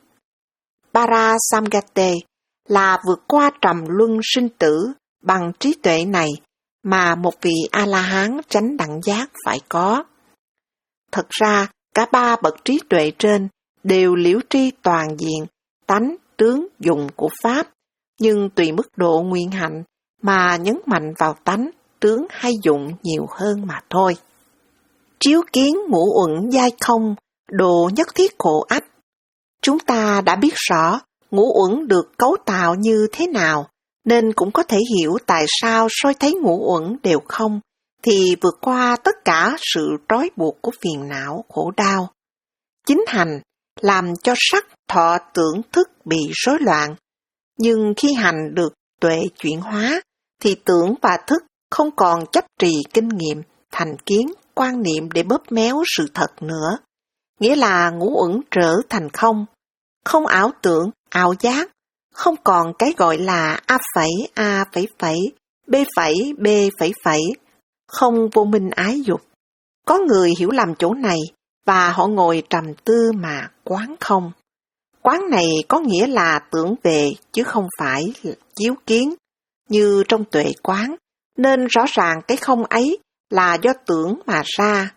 Parasamgate là vượt qua trầm luân sinh tử bằng trí tuệ này mà một vị A-la-hán chánh đẳng giác phải có. Thật ra, cả ba bậc trí tuệ trên đều liễu tri toàn diện, tánh, tướng, dụng của Pháp, nhưng tùy mức độ nguyên hạnh mà nhấn mạnh vào tánh, tướng hay dụng nhiều hơn mà thôi. Chiếu kiến ngũ uẩn giai không, độ nhất thiết khổ ách. Chúng ta đã biết rõ ngũ uẩn được cấu tạo như thế nào, nên cũng có thể hiểu tại sao soi thấy ngũ uẩn đều không, thì vượt qua tất cả sự trói buộc của phiền não, khổ đau. Chính hành làm cho sắc, thọ, tưởng, thức bị rối loạn, nhưng khi hành được tuệ chuyển hóa, thì tưởng và thức không còn chấp trì kinh nghiệm, thành kiến, quan niệm để bóp méo sự thật nữa. Nghĩa là ngũ uẩn trở thành không, không ảo tưởng, ảo giác, không còn cái gọi là A phẩy, A phẩy phẩy, B phẩy, B phẩy phẩy, không vô minh ái dục. Có người hiểu lầm chỗ này và họ ngồi trầm tư mà quán không. Quán này có nghĩa là tưởng về chứ không phải chiếu kiến, như trong tuệ quán, nên rõ ràng cái không ấy là do tưởng mà ra.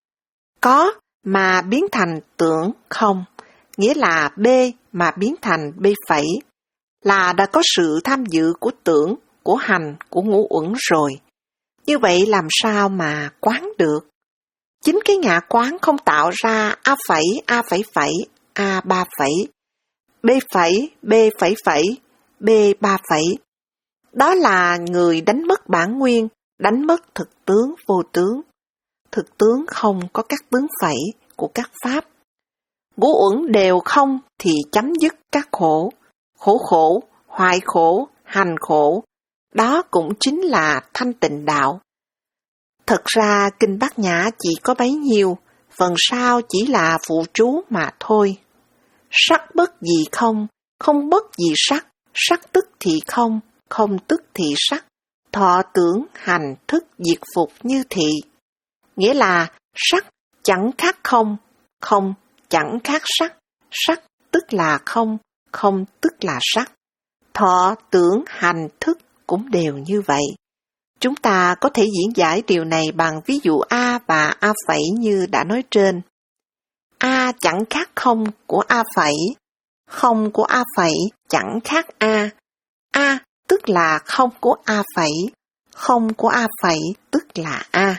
Có mà biến thành tưởng không, nghĩa là B mà biến thành B phẩy, là đã có sự tham dự của tưởng, của hành, của ngũ uẩn rồi. Như vậy làm sao mà quán được? Chính cái ngã quán không tạo ra A phẩy, A phẩy phẩy, A ba phẩy, B phẩy, B phẩy phẩy, B ba phẩy. Đó là người đánh mất bản nguyên, đánh mất thực tướng vô tướng. Thực tướng không có các tướng phẩy của các pháp. Ngũ uẩn đều không thì chấm dứt các khổ, khổ khổ, hoại khổ, hành khổ. Đó cũng chính là thanh tịnh đạo. Thật ra Kinh Bát Nhã chỉ có bấy nhiêu, phần sau chỉ là phụ chú mà thôi. Sắc bất gì không, không bất gì sắc, sắc tức thì không, không tức thì sắc, thọ tưởng hành thức diệt phục như thị. Nghĩa là sắc chẳng khác không, không chẳng khác sắc, sắc tức là không, không tức là sắc. Thọ tưởng hành thức cũng đều như vậy. Chúng ta có thể diễn giải điều này bằng ví dụ A và A phẩy như đã nói trên. A chẳng khác không của A phẩy, không của A phẩy chẳng khác A. A tức là không của A phẩy, không của A phẩy tức là A.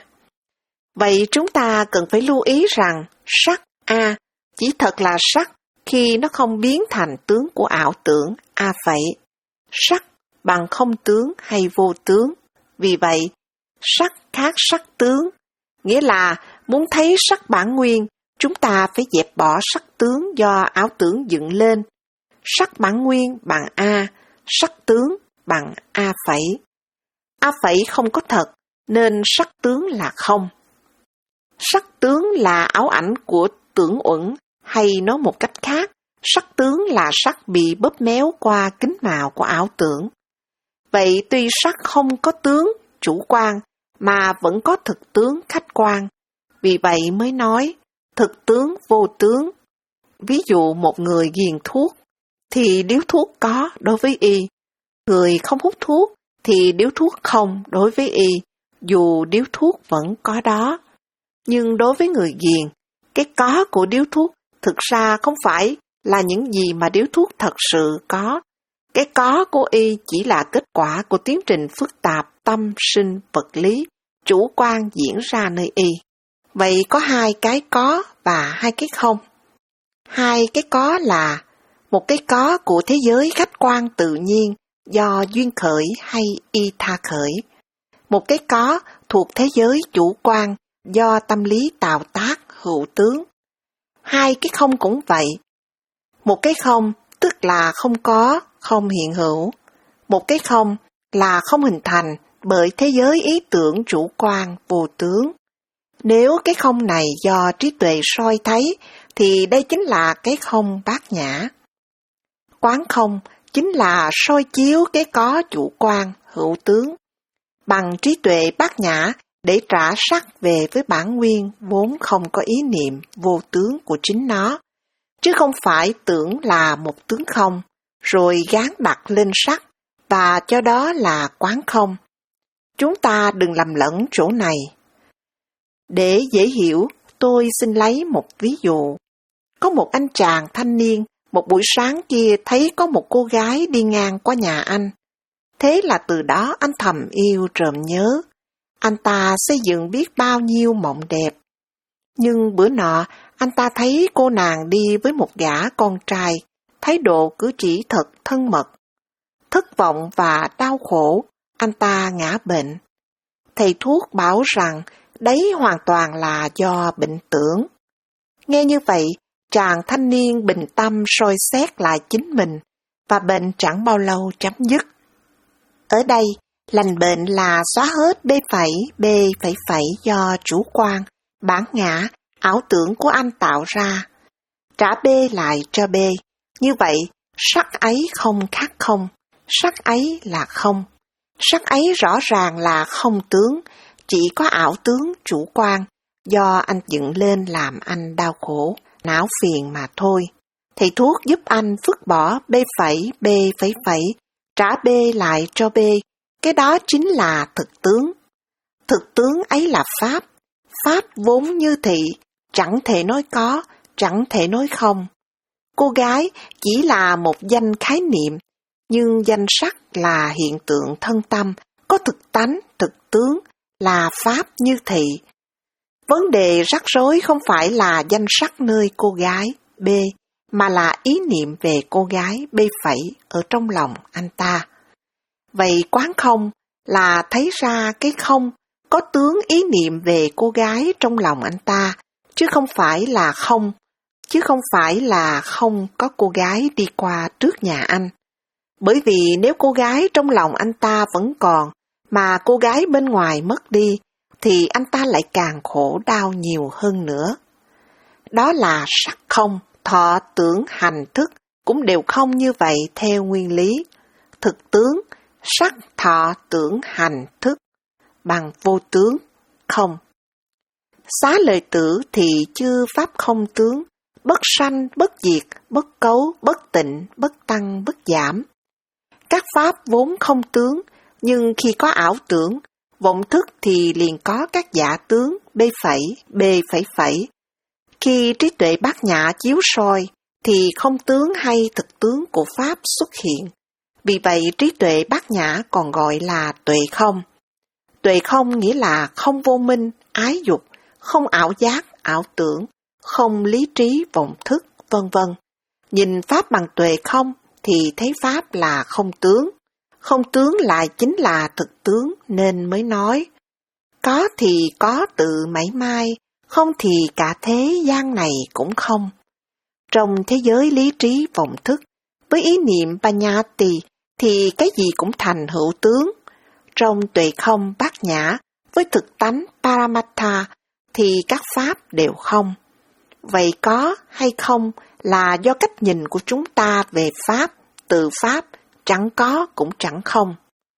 Vậy chúng ta cần phải lưu ý rằng sắc A chỉ thật là sắc khi nó không biến thành tướng của ảo tưởng A phẩy. Sắc bằng không tướng hay vô tướng. Vì vậy, sắc khác sắc tướng, nghĩa là muốn thấy sắc bản nguyên, chúng ta phải dẹp bỏ sắc tướng do ảo tưởng dựng lên. Sắc bản nguyên bằng A, sắc tướng bằng A phẩy. A phẩy không có thật, nên sắc tướng là không. Sắc tướng là ảo ảnh của tưởng uẩn, hay nói một cách khác, sắc tướng là sắc bị bóp méo qua kính màu của ảo tưởng. Vậy tuy sắc không có tướng chủ quan mà vẫn có thực tướng khách quan, vì vậy mới nói thực tướng vô tướng. Ví dụ một người ghiền thuốc thì điếu thuốc có đối với y, người không hút thuốc thì điếu thuốc không đối với y, dù điếu thuốc vẫn có đó. Nhưng đối với người ghiền, cái có của điếu thuốc thực ra không phải là những gì mà điếu thuốc thật sự có, Cái có của y chỉ là kết quả của tiến trình phức tạp tâm sinh vật lý, chủ quan diễn ra nơi y. Vậy có hai cái có và hai cái không. Hai cái có là một cái có của thế giới khách quan tự nhiên do duyên khởi hay y tha khởi. Một cái có thuộc thế giới chủ quan do tâm lý tạo tác hữu tướng. Hai cái không cũng vậy. Một cái không tức là không có, không hiện hữu. Một cái không là không hình thành bởi thế giới ý tưởng chủ quan vô tướng. Nếu cái không này do trí tuệ soi thấy, thì đây chính là cái không bát nhã. Quán không chính là soi chiếu cái có chủ quan, hữu tướng, bằng trí tuệ bát nhã để trả sắc về với bản nguyên vốn không có ý niệm vô tướng của chính nó, chứ không phải tưởng là một tướng không, rồi gán đặt lên sắc, và cho đó là quán không. Chúng ta đừng lầm lẫn chỗ này. Để dễ hiểu, tôi xin lấy một ví dụ. Có một anh chàng thanh niên, một buổi sáng kia thấy có một cô gái đi ngang qua nhà anh. Thế là từ đó anh thầm yêu trộm nhớ. Anh ta xây dựng biết bao nhiêu mộng đẹp. Nhưng bữa nọ, anh ta thấy cô nàng đi với một gã con trai, thái độ cử chỉ thật thân mật. Thất vọng và đau khổ, anh ta ngã bệnh. Thầy thuốc bảo rằng đấy hoàn toàn là do bệnh tưởng. Nghe như vậy, chàng thanh niên bình tâm soi xét lại chính mình, và bệnh chẳng bao lâu chấm dứt. Ở đây, lành bệnh là xóa hết B phẩy, B phẩy phẩy do chủ quan, bản ngã, ảo tưởng của anh tạo ra. Trả B lại cho B. Như vậy, sắc ấy không khác không, sắc ấy là không. Sắc ấy rõ ràng là không tướng, chỉ có ảo tướng chủ quan, do anh dựng lên làm anh đau khổ, não phiền mà thôi. Thầy thuốc giúp anh phứt bỏ B phẩy, B phẩy phẩy, trả B lại cho B. Cái đó chính là thực tướng. Thực tướng ấy là Pháp. Pháp vốn như thị, chẳng thể nói có, chẳng thể nói không. Cô gái chỉ là một danh khái niệm, nhưng danh sắc là hiện tượng thân tâm, có thực tánh, thực tướng, là Pháp như thị. Vấn đề rắc rối không phải là danh sắc nơi cô gái, B, mà là ý niệm về cô gái, B phẩy, ở trong lòng anh ta. Vậy quán không là thấy ra cái không, có tướng ý niệm về cô gái trong lòng anh ta, chứ không phải là không, chứ không phải là không có cô gái đi qua trước nhà anh. Bởi vì nếu cô gái trong lòng anh ta vẫn còn, mà cô gái bên ngoài mất đi, thì anh ta lại càng khổ đau nhiều hơn nữa. Đó là sắc không, thọ tưởng hành thức cũng đều không như vậy theo nguyên lý. Thực tướng, sắc thọ tưởng hành thức, bằng vô tướng, không. Xá lời tử thì chư pháp không tướng, bất sanh, bất diệt, bất cấu, bất tịnh, bất tăng, bất giảm. Các pháp vốn không tướng, nhưng khi có ảo tưởng, vọng thức thì liền có các giả tướng B phẩy, B phẩy phẩy. Khi trí tuệ bát nhã chiếu soi, thì không tướng hay thực tướng của pháp xuất hiện. Vì vậy trí tuệ bát nhã còn gọi là tuệ không. Tuệ không nghĩa là không vô minh, ái dục, không ảo giác, ảo tưởng, không lý trí, vọng thức, vân vân. Nhìn pháp bằng tuệ không thì thấy pháp là không tướng. Không tướng lại chính là thực tướng nên mới nói. Có thì có tự mảy may, không thì cả thế gian này cũng không. Trong thế giới lý trí vọng thức, với ý niệm Panyati thì cái gì cũng thành hữu tướng. Trong tuệ không bát nhã, với thực tánh Paramattha thì các pháp đều không. Vậy có hay không là do cách nhìn của chúng ta về pháp, từ pháp, chẳng có cũng chẳng không.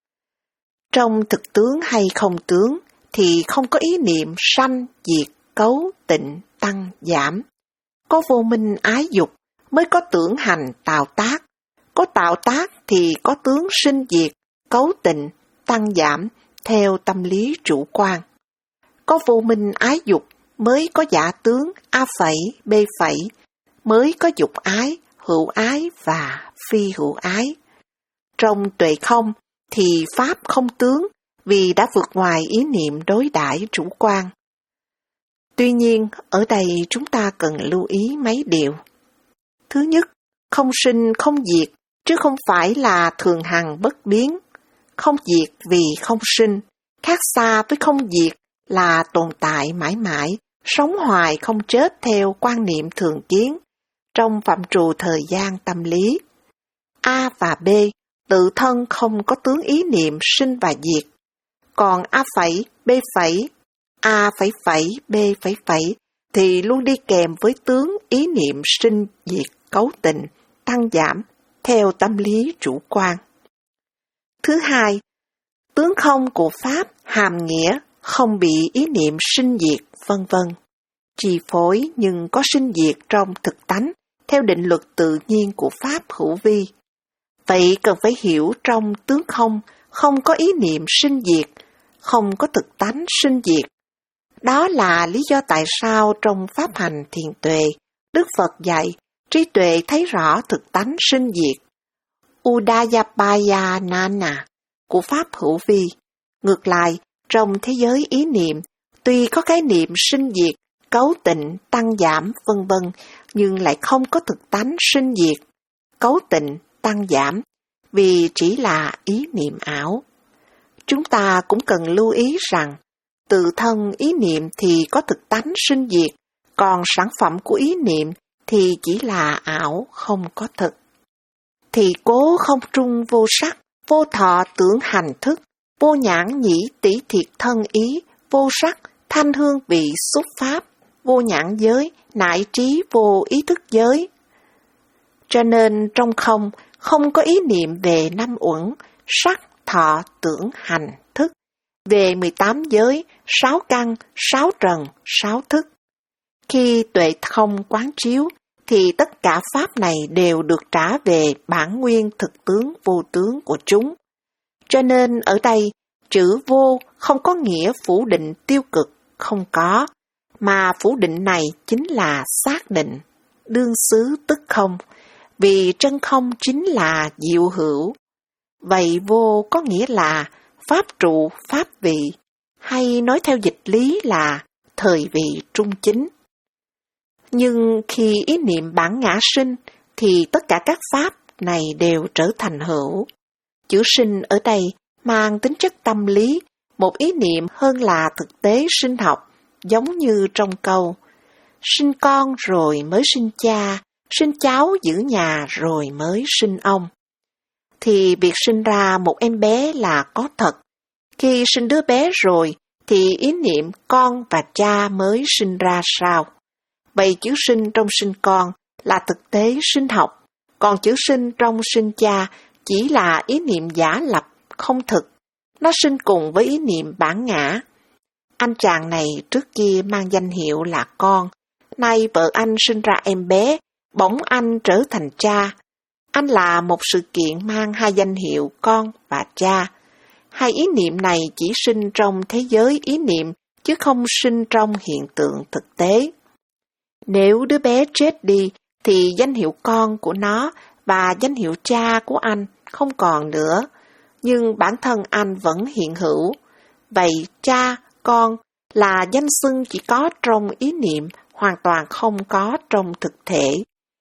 Trong thực tướng hay không tướng thì không có ý niệm sanh, diệt, cấu, tịnh, tăng, giảm. Có vô minh ái dục mới có tưởng hành tạo tác. Có tạo tác thì có tướng sinh diệt, cấu tịnh, tăng giảm theo tâm lý chủ quan. Có vô minh ái dục mới có giả tướng A phẩy, B phẩy, mới có dục ái, hữu ái và phi hữu ái. Trong tuệ không thì pháp không tướng vì đã vượt ngoài ý niệm đối đãi chủ quan. Tuy nhiên, ở đây chúng ta cần lưu ý mấy điều. Thứ nhất, không sinh không diệt, chứ không phải là thường hằng bất biến. Không diệt vì không sinh, khác xa với không diệt là tồn tại mãi mãi, sống hoài không chết theo quan niệm thường kiến, trong phạm trù thời gian tâm lý. A và B, tự thân không có tướng ý niệm sinh và diệt. Còn A phẩy, B phẩy, A phẩy phẩy, B phẩy phẩy thì luôn đi kèm với tướng ý niệm sinh diệt cấu tình, tăng giảm, theo tâm lý chủ quan. Thứ hai, tướng không của Pháp hàm nghĩa không bị ý niệm sinh diệt, vân vân, chi phối nhưng có sinh diệt trong thực tánh, theo định luật tự nhiên của Pháp hữu vi. Vậy cần phải hiểu trong tướng không, không có ý niệm sinh diệt, không có thực tánh sinh diệt. Đó là lý do tại sao trong Pháp hành thiền tuệ, Đức Phật dạy, trí tuệ thấy rõ thực tánh sinh diệt. Udayapaya Nana của Pháp hữu vi. Ngược lại, trong thế giới ý niệm, tuy có cái niệm sinh diệt, cấu tịnh, tăng giảm, vân vân, nhưng lại không có thực tánh sinh diệt, cấu tịnh, tăng giảm, vì chỉ là ý niệm ảo. Chúng ta cũng cần lưu ý rằng, tự thân ý niệm thì có thực tánh sinh diệt, còn sản phẩm của ý niệm thì chỉ là ảo, không có thực. Thì cố không trung vô sắc, vô thọ tưởng hành thức, vô nhãn nhĩ tỷ thiệt thân ý, vô sắc, thanh hương vị xúc pháp, vô nhãn giới, nại trí vô ý thức giới. Cho nên trong không, không có ý niệm về năm uẩn, sắc, thọ, tưởng, hành, thức, về mười tám giới, sáu căn, sáu trần, sáu thức. Khi tuệ không quán chiếu, thì tất cả pháp này đều được trả về bản nguyên thực tướng vô tướng của chúng. Cho nên ở đây, chữ vô không có nghĩa phủ định tiêu cực, không có, mà phủ định này chính là xác định, đương xứ tức không, vì chân không chính là diệu hữu. Vậy vô có nghĩa là pháp trụ, pháp vị, hay nói theo dịch lý là thời vị trung chính. Nhưng khi ý niệm bản ngã sinh, thì tất cả các pháp này đều trở thành hữu. Chữ sinh ở đây mang tính chất tâm lý, một ý niệm hơn là thực tế sinh học, giống như trong câu sinh con rồi mới sinh cha, sinh cháu giữ nhà rồi mới sinh ông. Thì việc sinh ra một em bé là có thật. Khi sinh đứa bé rồi, thì ý niệm con và cha mới sinh ra sao? Vậy chữ sinh trong sinh con là thực tế sinh học, còn chữ sinh trong sinh cha chỉ là ý niệm giả lập, không thực. Nó sinh cùng với ý niệm bản ngã. Anh chàng này trước kia mang danh hiệu là con, nay vợ anh sinh ra em bé, bỗng anh trở thành cha. Anh là một sự kiện mang hai danh hiệu con và cha. Hai ý niệm này chỉ sinh trong thế giới ý niệm, chứ không sinh trong hiện tượng thực tế. Nếu đứa bé chết đi, thì danh hiệu con của nó và danh hiệu cha của anh không còn nữa, nhưng bản thân anh vẫn hiện hữu. Vậy cha, con là danh xưng chỉ có trong ý niệm, hoàn toàn không có trong thực thể.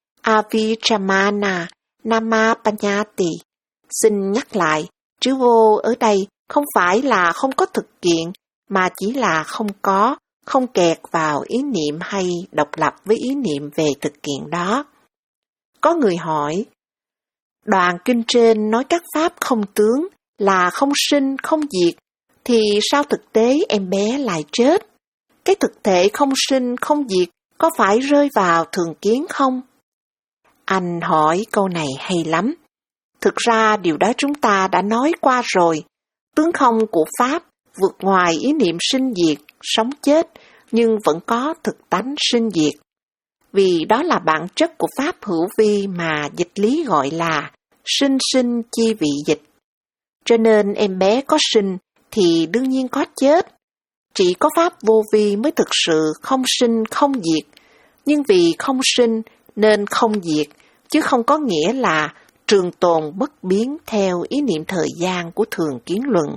Avichamana Nama Panyati. Xin nhắc lại, chữ vô ở đây không phải là không có thực kiện, mà chỉ là không có, không kẹt vào ý niệm hay độc lập với ý niệm về thực kiện đó. Có người hỏi, đoạn kinh trên nói các pháp không tướng là không sinh, không diệt, thì sao thực tế em bé lại chết? Cái thực thể không sinh, không diệt có phải rơi vào thường kiến không? Anh hỏi câu này hay lắm. Thực ra điều đó chúng ta đã nói qua rồi. Tướng không của Pháp vượt ngoài ý niệm sinh diệt, sống chết, nhưng vẫn có thực tánh sinh diệt. Vì đó là bản chất của Pháp hữu vi mà dịch lý gọi là sinh sinh chi vị dịch. Cho nên em bé có sinh thì đương nhiên có chết. Chỉ có Pháp vô vi mới thực sự không sinh không diệt. Nhưng vì không sinh nên không diệt, chứ không có nghĩa là trường tồn bất biến theo ý niệm thời gian của Thường Kiến Luận.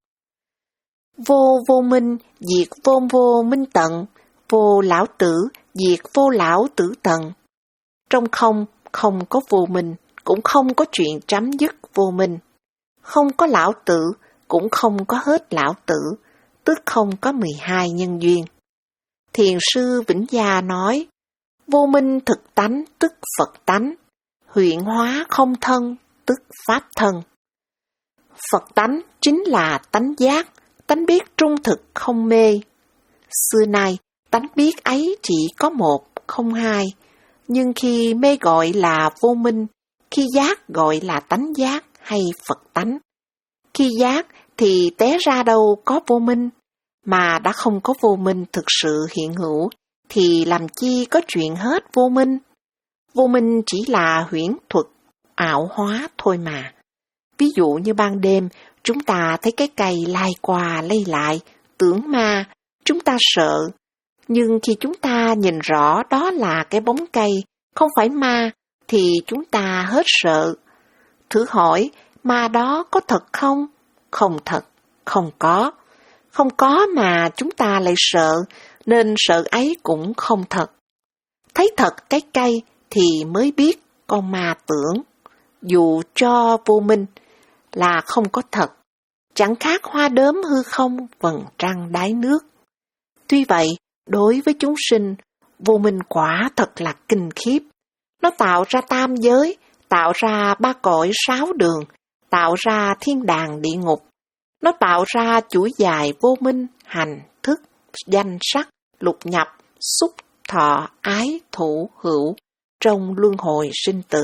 Vô vô minh, diệt vô vô minh tận, vô lão tử, diệt vô lão tử tận. Trong không, không có vô minh, cũng không có chuyện chấm dứt vô minh. Không có lão tử, cũng không có hết lão tử, tức không có mười hai nhân duyên. Thiền sư Vĩnh Gia nói, vô minh thực tánh tức Phật tánh, huyện hóa không thân tức Pháp thân. Phật tánh chính là tánh giác, tánh biết trung thực không mê. Xưa nay, tánh biết ấy chỉ có một, không hai, nhưng khi mê gọi là vô minh, khi giác gọi là tánh giác hay Phật tánh. Khi giác thì té ra đâu có vô minh, mà đã không có vô minh thực sự hiện hữu, thì làm chi có chuyện hết vô minh. Vô minh chỉ là huyễn thuật, ảo hóa thôi mà. Ví dụ như ban đêm, chúng ta thấy cái cây lai qua lay lại, tưởng ma, chúng ta sợ. Nhưng khi chúng ta nhìn rõ đó là cái bóng cây, không phải ma, thì chúng ta hết sợ. Thử hỏi, ma đó có thật không? Không thật, không có. Không có mà chúng ta lại sợ, nên sợ ấy cũng không thật. Thấy thật cái cây thì mới biết con ma tưởng. Dù cho vô minh là không có thật, chẳng khác hoa đốm hư không vầng trăng đáy nước. Tuy vậy, đối với chúng sinh, vô minh quả thật là kinh khiếp. Nó tạo ra tam giới, tạo ra ba cõi sáu đường, tạo ra thiên đàng địa ngục. Nó tạo ra chuỗi dài vô minh, hành, thức, danh sắc, lục nhập, xúc, thọ, ái, thủ, hữu, trong luân hồi sinh tử.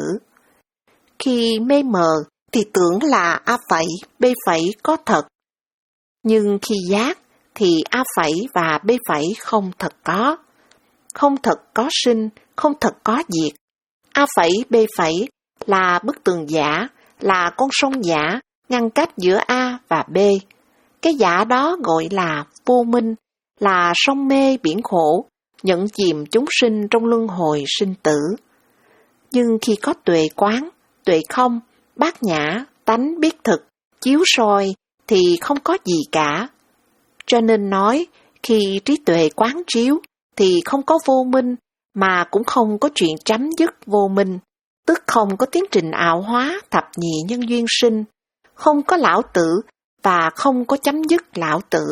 Khi mê mờ thì tưởng là A phẩy, B phẩy có thật. Nhưng khi giác thì A phẩy và B phẩy không thật có. Không thật có sinh, không thật có diệt. A phẩy, B phẩy là bức tường giả, là con sông giả, ngăn cách giữa A và B. Cái giả đó gọi là vô minh, là sông mê biển khổ, nhận chìm chúng sinh trong luân hồi sinh tử. Nhưng khi có tuệ quán, tuệ không, bát nhã, tánh biết thực, chiếu soi, thì không có gì cả. Cho nên nói, khi trí tuệ quán chiếu, thì không có vô minh, mà cũng không có chuyện chấm dứt vô minh, tức không có tiến trình ảo hóa thập nhị nhân duyên sinh, không có lão tử và không có chấm dứt lão tử.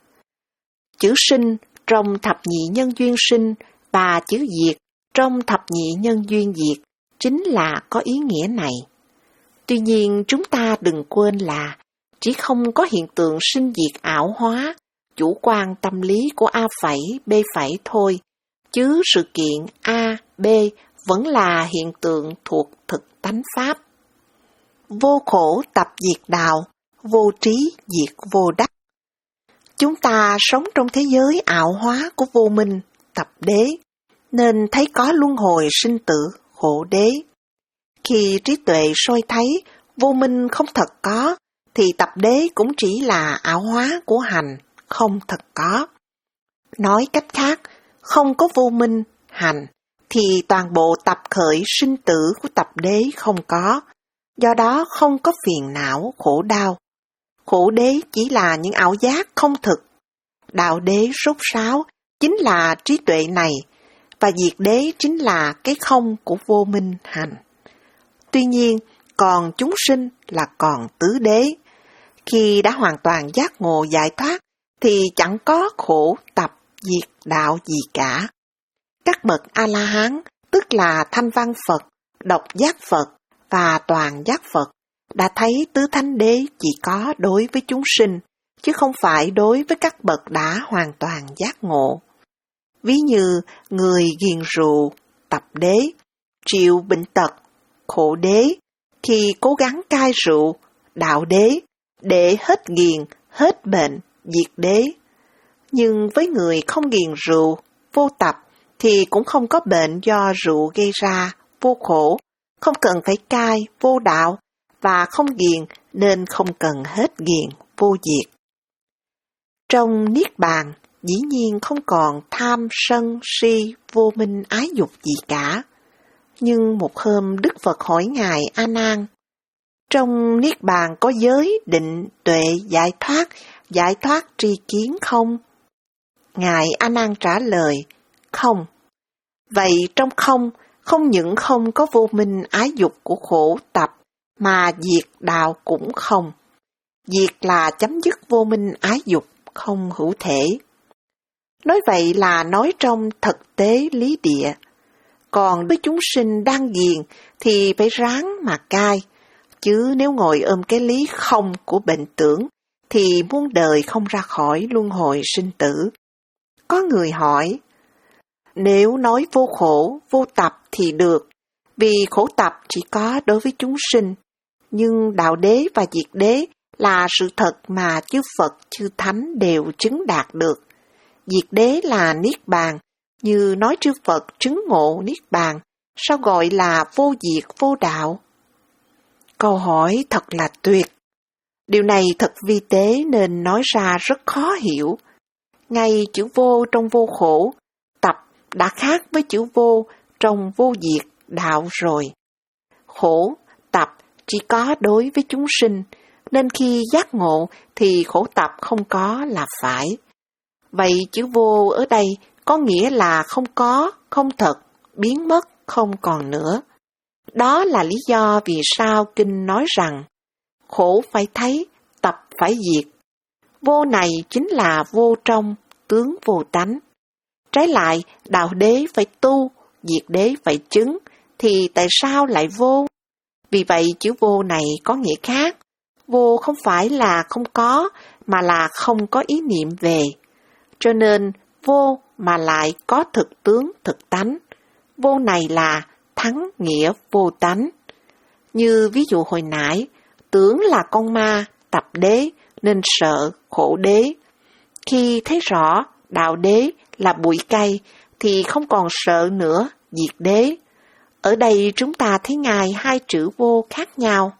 Chữ sinh trong thập nhị nhân duyên sinh và chữ diệt trong thập nhị nhân duyên diệt chính là có ý nghĩa này. Tuy nhiên chúng ta đừng quên là chỉ không có hiện tượng sinh diệt ảo hóa, chủ quan tâm lý của A phẩy, B phẩy thôi, chứ sự kiện A, B vẫn là hiện tượng thuộc thực tánh Pháp. Vô khổ tập diệt đạo, vô trí diệt vô đắc. Chúng ta sống trong thế giới ảo hóa của vô minh, tập đế, nên thấy có luân hồi sinh tử, khổ đế. Khi trí tuệ soi thấy vô minh không thật có, thì tập đế cũng chỉ là ảo hóa của hành, không thật có. Nói cách khác, không có vô minh, hành, thì toàn bộ tập khởi sinh tử của tập đế không có, do đó không có phiền não, khổ đau. Khổ đế chỉ là những ảo giác không thực. Đạo đế rốt ráo chính là trí tuệ này, và diệt đế chính là cái không của vô minh hành. Tuy nhiên, còn chúng sinh là còn tứ đế. Khi đã hoàn toàn giác ngộ giải thoát, thì chẳng có khổ tập diệt đạo gì cả. Các bậc A-la-hán, tức là thanh văn Phật, độc giác Phật và toàn giác Phật, đã thấy tứ thánh đế chỉ có đối với chúng sinh, chứ không phải đối với các bậc đã hoàn toàn giác ngộ. Ví như người ghiền rượu, tập đế, chịu bệnh tật, khổ đế, khi cố gắng cai rượu, đạo đế, để hết ghiền, hết bệnh, diệt đế. Nhưng với người không ghiền rượu, vô tập, thì cũng không có bệnh do rượu gây ra, vô khổ, không cần phải cai, vô đạo, và không ghiền nên không cần hết ghiền, vô diệt. Trong Niết Bàn, dĩ nhiên không còn tham, sân, si, vô minh, ái dục gì cả. Nhưng một hôm Đức Phật hỏi Ngài A Nan, trong Niết Bàn có giới, định, tuệ, giải thoát, giải thoát tri kiến không? Ngài A Nan trả lời, không. Vậy trong không, không những không có vô minh ái dục của khổ tập, mà diệt đạo cũng không. Diệt là chấm dứt vô minh ái dục, không hữu thể. Nói vậy là nói trong thực tế lý địa. Còn với chúng sinh đang ghiền thì phải ráng mà cai. Chứ nếu ngồi ôm cái lý không của bệnh tưởng, thì muôn đời không ra khỏi luân hồi sinh tử. Có người hỏi, nếu nói vô khổ, vô tập thì được, vì khổ tập chỉ có đối với chúng sinh. Nhưng đạo đế và diệt đế là sự thật mà chư Phật, chư Thánh đều chứng đạt được. Diệt đế là Niết Bàn, như nói chư Phật chứng ngộ Niết Bàn, sao gọi là vô diệt vô đạo? Câu hỏi thật là tuyệt. Điều này thật vi tế nên nói ra rất khó hiểu. Ngay chữ vô trong vô khổ, tập đã khác với chữ vô trong vô diệt đạo rồi. Khổ, tập chỉ có đối với chúng sinh, nên khi giác ngộ thì khổ tập không có là phải. Vậy chữ vô ở đây có nghĩa là không có, không thật, biến mất, không còn nữa. Đó là lý do vì sao Kinh nói rằng khổ phải thấy, tập phải diệt. Vô này chính là vô trong, tướng vô tánh. Trái lại, đạo đế phải tu, diệt đế phải chứng, thì tại sao lại vô? Vì vậy chữ vô này có nghĩa khác. Vô không phải là không có, mà là không có ý niệm về. Cho nên vô mà lại có thực tướng thực tánh. Vô này là thắng nghĩa vô tánh. Như ví dụ hồi nãy, tưởng là con ma, tập đế, nên sợ khổ đế. Khi thấy rõ đạo đế là bụi cây, thì không còn sợ nữa diệt đế. Ở đây chúng ta thấy ngài hai chữ vô khác nhau.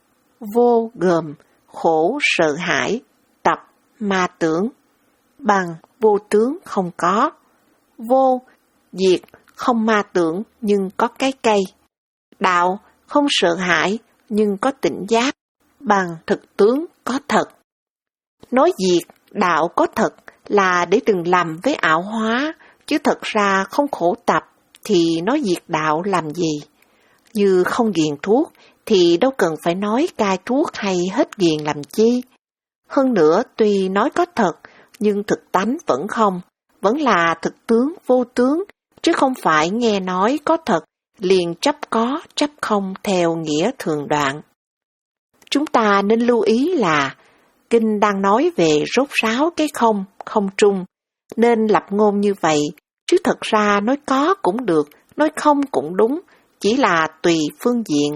Vô gồm khổ sợ hãi, tập ma tưởng, bằng vô tướng không có. Vô, diệt, không ma tưởng nhưng có cái cây. Đạo, không sợ hãi nhưng có tỉnh giác, bằng thực tướng có thật. Nói diệt, đạo có thật là để đừng lầm với ảo hóa, chứ thật ra không khổ tập thì nói diệt đạo làm gì. Như không ghiền thuốc thì đâu cần phải nói cai thuốc hay hết ghiền làm chi. Hơn nữa tuy nói có thật, nhưng thực tánh vẫn không, vẫn là thực tướng vô tướng, chứ không phải nghe nói có thật, liền chấp có, chấp không theo nghĩa thường đoạn. Chúng ta nên lưu ý là, Kinh đang nói về rốt ráo cái không, không trung, nên lập ngôn như vậy, chứ thật ra nói có cũng được, nói không cũng đúng, chỉ là tùy phương diện.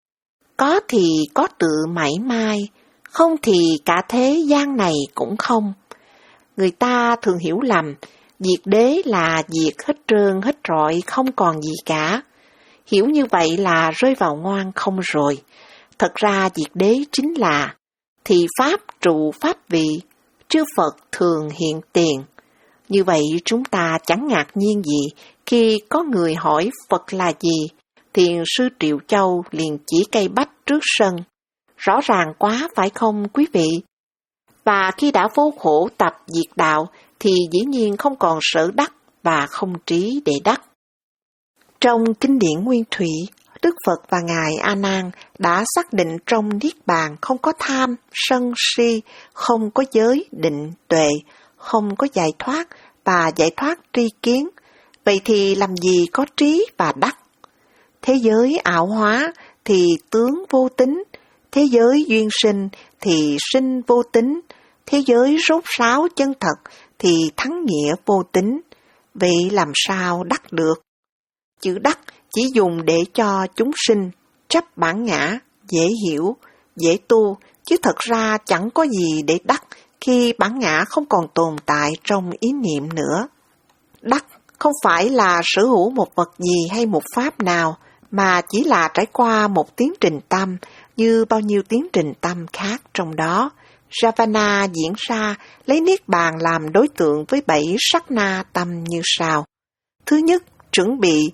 Có thì có tự mảy mai, không thì cả thế gian này cũng không. Người ta thường hiểu lầm, diệt đế là diệt hết trơn hết trọi, không còn gì cả. Hiểu như vậy là rơi vào ngoan không rồi. Thật ra diệt đế chính là thì pháp trụ pháp vị, chư Phật thường hiện tiền. Như vậy chúng ta chẳng ngạc nhiên gì khi có người hỏi Phật là gì, Thiền sư Triệu Châu liền chỉ cây bách trước sân. Rõ ràng quá phải không quý vị? Và khi đã vô khổ tập diệt đạo thì dĩ nhiên không còn sở đắc và không trí để đắc. Trong kinh điển Nguyên Thủy, Đức Phật và Ngài A Nan đã xác định trong Niết Bàn không có tham, sân, si, không có giới, định, tuệ, không có giải thoát và giải thoát tri kiến. Vậy thì làm gì có trí và đắc? Thế giới ảo hóa thì tướng vô tính, thế giới duyên sinh thì sinh vô tính, thế giới rốt ráo chân thật thì thắng nghĩa vô tính. Vậy làm sao đắc được? Chữ đắc chỉ dùng để cho chúng sinh chấp bản ngã, dễ hiểu, dễ tu, chứ thật ra chẳng có gì để đắc khi bản ngã không còn tồn tại trong ý niệm nữa. Đắc không phải là sở hữu một vật gì hay một pháp nào, mà chỉ là trải qua một tiến trình tâm như bao nhiêu tiến trình tâm khác trong đó. Ravana diễn ra lấy Niết Bàn làm đối tượng với bảy sát na tâm như sau. Thứ nhất, chuẩn bị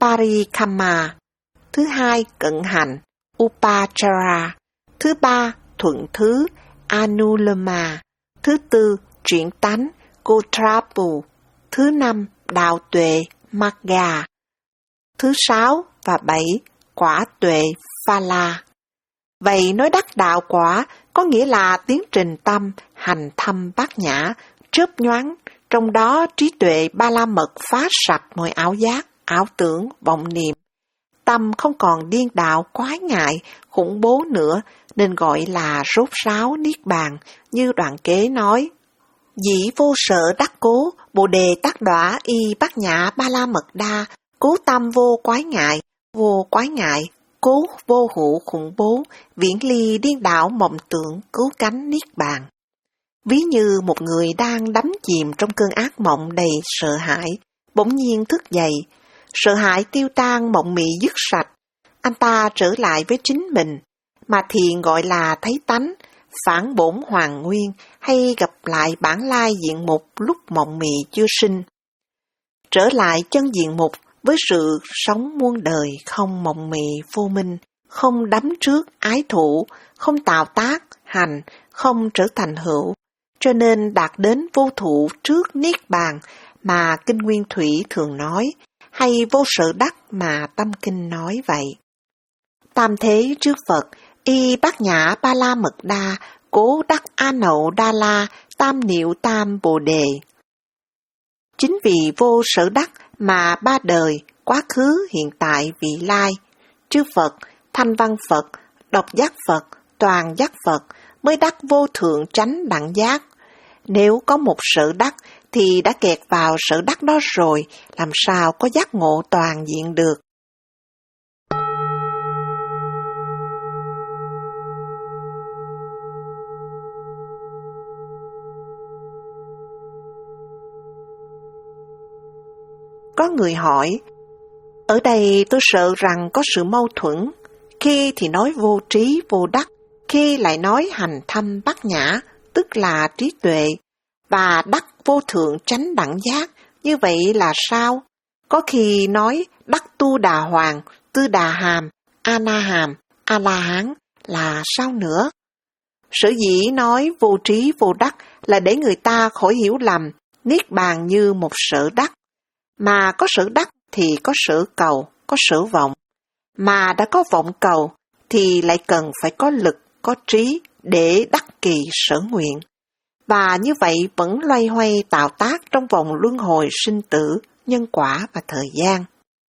Parikama, thứ hai cận hành, Upachara, thứ ba thuận thứ, Anulama, thứ tư chuyển tánh, Gotrapu, thứ năm đạo tuệ, Magga, thứ sáu và bảy quả tuệ, Phala. Vậy nói đắc đạo quả có nghĩa là tiến trình tâm, hành thâm bát nhã, chớp nhoáng, trong đó trí tuệ ba la mật phá sạch mọi ảo giác, ảo tưởng, vọng niệm. Tâm không còn điên đạo, quái ngại, khủng bố nữa, nên gọi là rốt ráo niết bàn, như Đoạn Kế nói. Dĩ vô sở đắc cố, bồ đề tác đọa y bát nhã ba la mật đa, cố tâm vô quái ngại, vô quái ngại, cố vô hữu khủng bố, viễn ly điên đảo mộng tưởng, cứu cánh niết bàn. Ví như một người đang đắm chìm trong cơn ác mộng đầy sợ hãi, bỗng nhiên thức dậy, sợ hãi tiêu tan, mộng mị dứt sạch, anh ta trở lại với chính mình, mà thiền gọi là thấy tánh, phản bổn hoàn nguyên, hay gặp lại bản lai diện mục lúc mộng mị chưa sinh. Trở lại chân diện mục với sự sống muôn đời không mộng mị vô minh, không đắm trước ái thủ, không tạo tác, hành, không trở thành hữu, cho nên đạt đến vô thụ trước niết bàn mà Kinh Nguyên Thủy thường nói, hay vô sở đắc mà Tâm Kinh nói vậy. Tam thế trước Phật, y bát nhã ba la mật đa, cố đắc a nậu đa la, tam niệu tam bồ đề. Chính vì vô sở đắc mà ba đời, quá khứ, hiện tại, vị lai, chư Phật, thanh văn Phật, độc giác Phật, toàn giác Phật mới đắc vô thượng chánh đẳng giác. Nếu có một sở đắc thì đã kẹt vào sở đắc đó rồi, làm sao có giác ngộ toàn diện được. Có người hỏi, ở đây tôi sợ rằng có sự mâu thuẫn, khi thì nói vô trí vô đắc, khi lại nói hành thâm bát nhã, tức là trí tuệ, và đắc vô thượng chánh đẳng giác, như vậy là sao? Có khi nói đắc tu đà hoàng, tư đà hàm, a na hàm, a la hán là sao nữa? Sở dĩ nói vô trí vô đắc là để người ta khỏi hiểu lầm niết bàn như một sở đắc. Mà có sở đắc thì có sở cầu, có sở vọng. Mà đã có vọng cầu thì lại cần phải có lực, có trí để đắc kỳ sở nguyện. Và như vậy vẫn loay hoay tạo tác trong vòng luân hồi sinh tử, nhân quả và thời gian.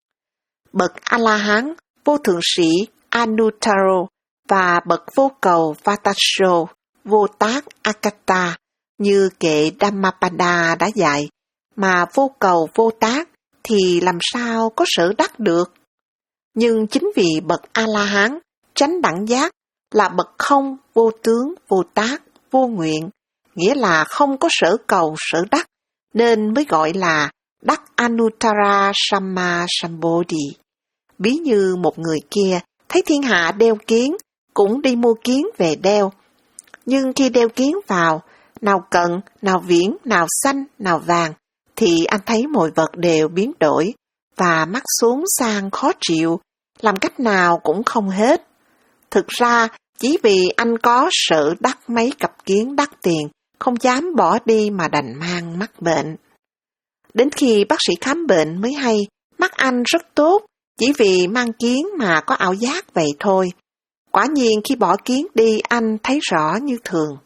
Bậc A-la-hán, vô thượng sĩ Anuttaro và bậc vô cầu Vatasho, vô tác Akata, như kệ Dhammapada đã dạy, mà vô cầu vô tác thì làm sao có sở đắc được. Nhưng chính vì bậc A-la-hán, chánh đẳng giác, là bậc không, vô tướng, vô tác, vô nguyện, nghĩa là không có sở cầu sở đắc, nên mới gọi là đắc Anuttara Samma Sambodhi. Ví như một người kia thấy thiên hạ đeo kiến, cũng đi mua kiến về đeo. Nhưng khi đeo kiến vào, nào cận, nào viễn, nào xanh, nào vàng, thì anh thấy mọi vật đều biến đổi, và mắt xuống sang khó chịu, làm cách nào cũng không hết. Thực ra, chỉ vì anh có sợ đắc mấy cặp kiến đắt tiền, không dám bỏ đi mà đành mang mắc bệnh. Đến khi bác sĩ khám bệnh mới hay, mắt anh rất tốt, chỉ vì mang kiến mà có ảo giác vậy thôi. Quả nhiên khi bỏ kiến đi anh thấy rõ như thường.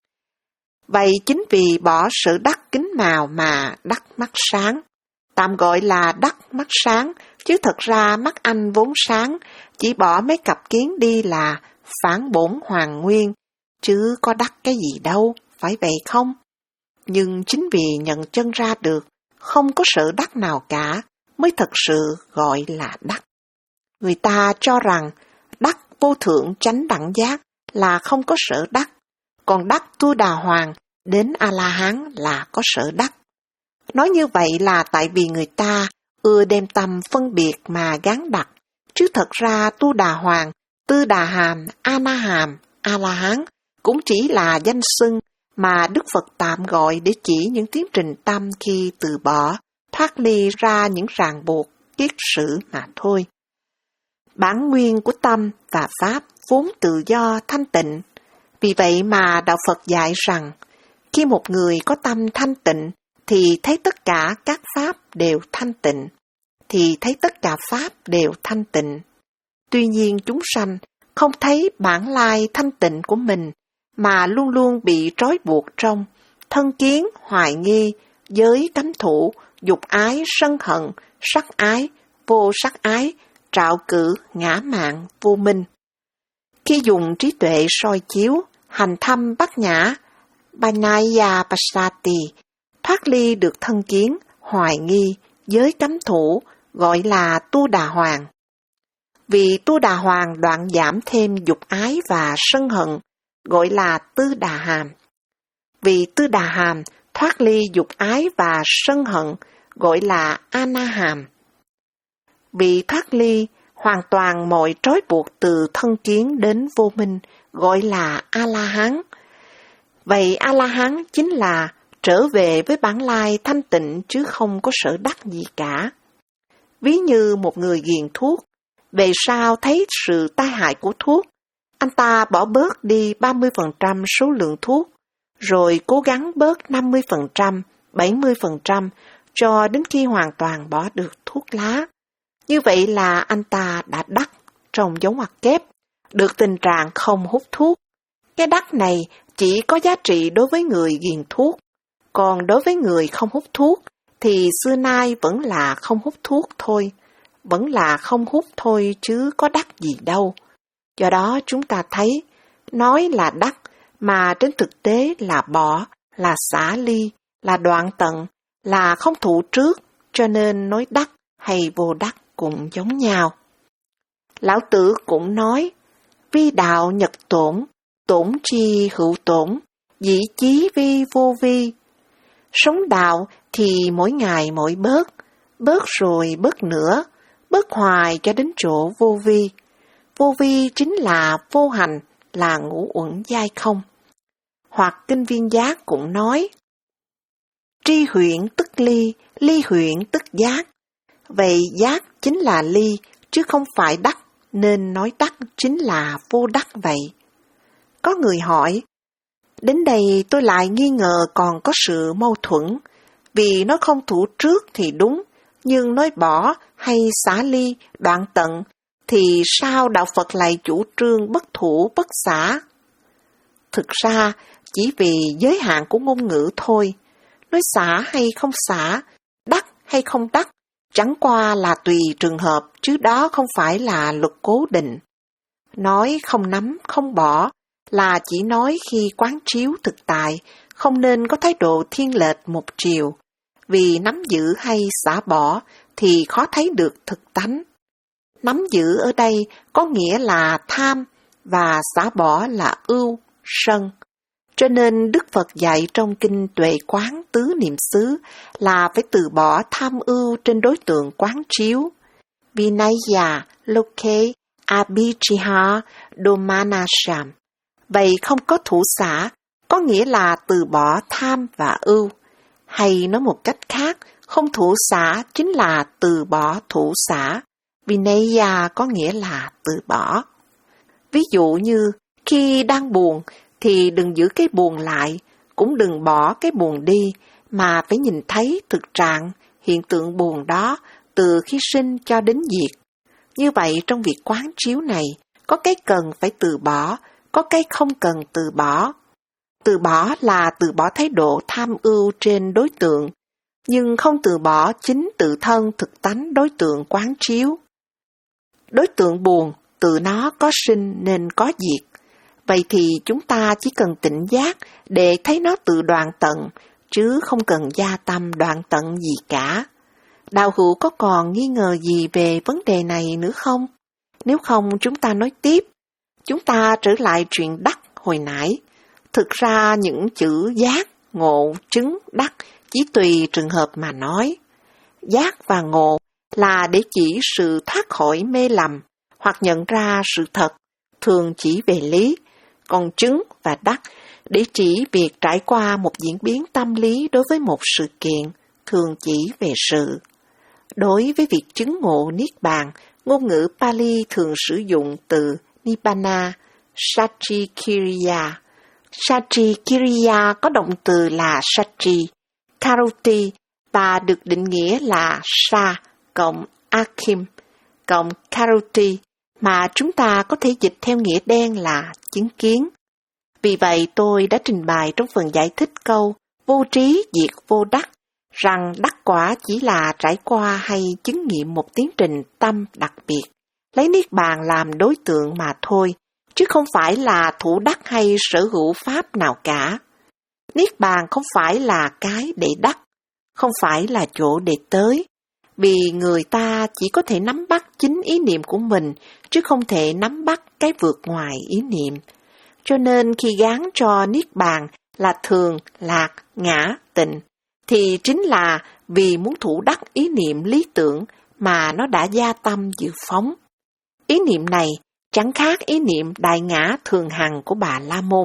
Vậy chính vì bỏ sự đắc kính màu mà đắc mắt sáng. Tạm gọi là đắc mắt sáng, chứ thật ra mắt anh vốn sáng, chỉ bỏ mấy cặp kiến đi là phản bổn hoàn nguyên, chứ có đắc cái gì đâu, phải vậy không? Nhưng chính vì nhận chân ra được, không có sự đắc nào cả, mới thật sự gọi là đắc. Người ta cho rằng đắc vô thượng chánh đẳng giác là không có sở đắc, còn đắc tu đà hoàng đến A-la-hán là có sở đắc. Nói như vậy là tại vì người ta ưa đem tâm phân biệt mà gán đặt, chứ thật ra tu đà hoàng, tư đà hàm, a-na hàm, A-la-hán cũng chỉ là danh xưng mà Đức Phật tạm gọi để chỉ những tiến trình tâm khi từ bỏ, thoát ly ra những ràng buộc kiết sử mà thôi. Bản nguyên của tâm và pháp vốn tự do thanh tịnh. Vì vậy mà Đạo Phật dạy rằng, khi một người có tâm thanh tịnh, thì thấy tất cả các pháp đều thanh tịnh, thì thấy tất cả pháp đều thanh tịnh. Tuy nhiên chúng sanh không thấy bản lai thanh tịnh của mình, mà luôn luôn bị trói buộc trong thân kiến, hoài nghi, giới cấm thủ, dục ái, sân hận, sắc ái, vô sắc ái, trạo cử, ngã mạn, vô minh. Khi dùng trí tuệ soi chiếu, hành thâm bát nhã, Banyaya Pasati, thoát ly được thân kiến, hoài nghi, giới cấm thủ, gọi là tu đà hoàng. Vì tu đà hoàng đoạn giảm thêm dục ái và sân hận, gọi là tư đà hàm. Vì tư đà hàm thoát ly dục ái và sân hận, gọi là ana hàm. Vì thoát ly hoàn toàn mọi trói buộc từ thân kiến đến vô minh, gọi là A-la-hán. Vậy A-la-hán chính là trở về với bản lai thanh tịnh chứ không có sở đắc gì cả. Ví như một người nghiện thuốc, về sau thấy sự tai hại của thuốc, anh ta bỏ bớt đi ba mươi phần trăm số lượng thuốc, rồi cố gắng bớt năm mươi phần trăm, bảy mươi phần trăm cho đến khi hoàn toàn bỏ được thuốc lá. Như vậy là anh ta đã đắc trong dấu ngoặc kép, được tình trạng không hút thuốc. Cái đắc này chỉ có giá trị đối với người nghiện thuốc, còn đối với người không hút thuốc thì xưa nay vẫn là không hút thuốc thôi, vẫn là không hút thôi chứ có đắc gì đâu. Do đó chúng ta thấy, nói là đắc mà trên thực tế là bỏ, là xả ly, là đoạn tận, là không thụ trước, cho nên nói đắc hay vô đắc cũng giống nhau. Lão Tử cũng nói, vi đạo nhật tổn, tổn chi hữu tổn, dĩ chí vi vô vi. Sống đạo thì mỗi ngày mỗi bớt, bớt rồi bớt nữa, bớt hoài cho đến chỗ vô vi. Vô vi chính là vô hành, là ngũ uẩn giai không. Hoặc Kinh Viên Giác cũng nói, tri huyện tức ly, ly huyện tức giác. Vậy giác chính là ly, chứ không phải đắc, nên nói đắc chính là vô đắc vậy. Có người hỏi, đến đây tôi lại nghi ngờ còn có sự mâu thuẫn, vì nó không thủ trước thì đúng, nhưng nói bỏ hay xả ly, đoạn tận, thì sao Đạo Phật lại chủ trương bất thủ bất xả? Thực ra, chỉ vì giới hạn của ngôn ngữ thôi, nói xả hay không xả, đắc hay không đắc, chẳng qua là tùy trường hợp, chứ đó không phải là luật cố định. Nói không nắm, không bỏ, là chỉ nói khi quán chiếu thực tại, không nên có thái độ thiên lệch một chiều, vì nắm giữ hay xả bỏ thì khó thấy được thực tánh. Nắm giữ ở đây có nghĩa là tham, và xả bỏ là ưu, sân. Cho nên Đức Phật dạy trong Kinh Tuệ Quán Tứ Niệm xứ là phải từ bỏ tham ưu trên đối tượng quán chiếu. Vinaya loke abhijiha domanasham. Vậy không có thủ xả, có nghĩa là từ bỏ tham và ưu. Hay nói một cách khác, không thủ xả chính là từ bỏ thủ xả. Vinaya có nghĩa là từ bỏ. Ví dụ như khi đang buồn thì đừng giữ cái buồn lại, cũng đừng bỏ cái buồn đi, mà phải nhìn thấy thực trạng, hiện tượng buồn đó từ khi sinh cho đến diệt. Như vậy trong việc quán chiếu này, có cái cần phải từ bỏ, có cái không cần từ bỏ. Từ bỏ là từ bỏ thái độ tham ưu trên đối tượng, nhưng không từ bỏ chính tự thân thực tánh đối tượng quán chiếu. Đối tượng buồn, từ nó có sinh nên có diệt. Vậy thì chúng ta chỉ cần tỉnh giác để thấy nó tự đoạn tận, chứ không cần gia tâm đoạn tận gì cả. Đạo hữu có còn nghi ngờ gì về vấn đề này nữa không? Nếu không chúng ta nói tiếp. Chúng ta trở lại chuyện đắc hồi nãy. Thực ra những chữ giác, ngộ, chứng, đắc chỉ tùy trường hợp mà nói. Giác và ngộ là để chỉ sự thoát khỏi mê lầm hoặc nhận ra sự thật, thường chỉ về lý. Còn chứng và đắc để chỉ việc trải qua một diễn biến tâm lý đối với một sự kiện, thường chỉ về sự. Đối với việc chứng ngộ Niết Bàn, ngôn ngữ Pali thường sử dụng từ Nibbana, Satchikiriya. Satchikiriya có động từ là Satchi, Karuti và được định nghĩa là Sa cộng Akim cộng Karuti, mà chúng ta có thể dịch theo nghĩa đen là chứng kiến. Vì vậy tôi đã trình bày trong phần giải thích câu vô trí diệt vô đắc, rằng đắc quả chỉ là trải qua hay chứng nghiệm một tiến trình tâm đặc biệt, lấy Niết Bàn làm đối tượng mà thôi, chứ không phải là thủ đắc hay sở hữu pháp nào cả. Niết Bàn không phải là cái để đắc, không phải là chỗ để tới, vì người ta chỉ có thể nắm bắt chính ý niệm của mình, chứ không thể nắm bắt cái vượt ngoài ý niệm. Cho nên khi gán cho Niết Bàn là thường, lạc, ngã, tịnh, thì chính là vì muốn thủ đắc ý niệm lý tưởng mà nó đã gia tâm dự phóng. Ý niệm này chẳng khác ý niệm đại ngã thường hằng của Bà La Môn.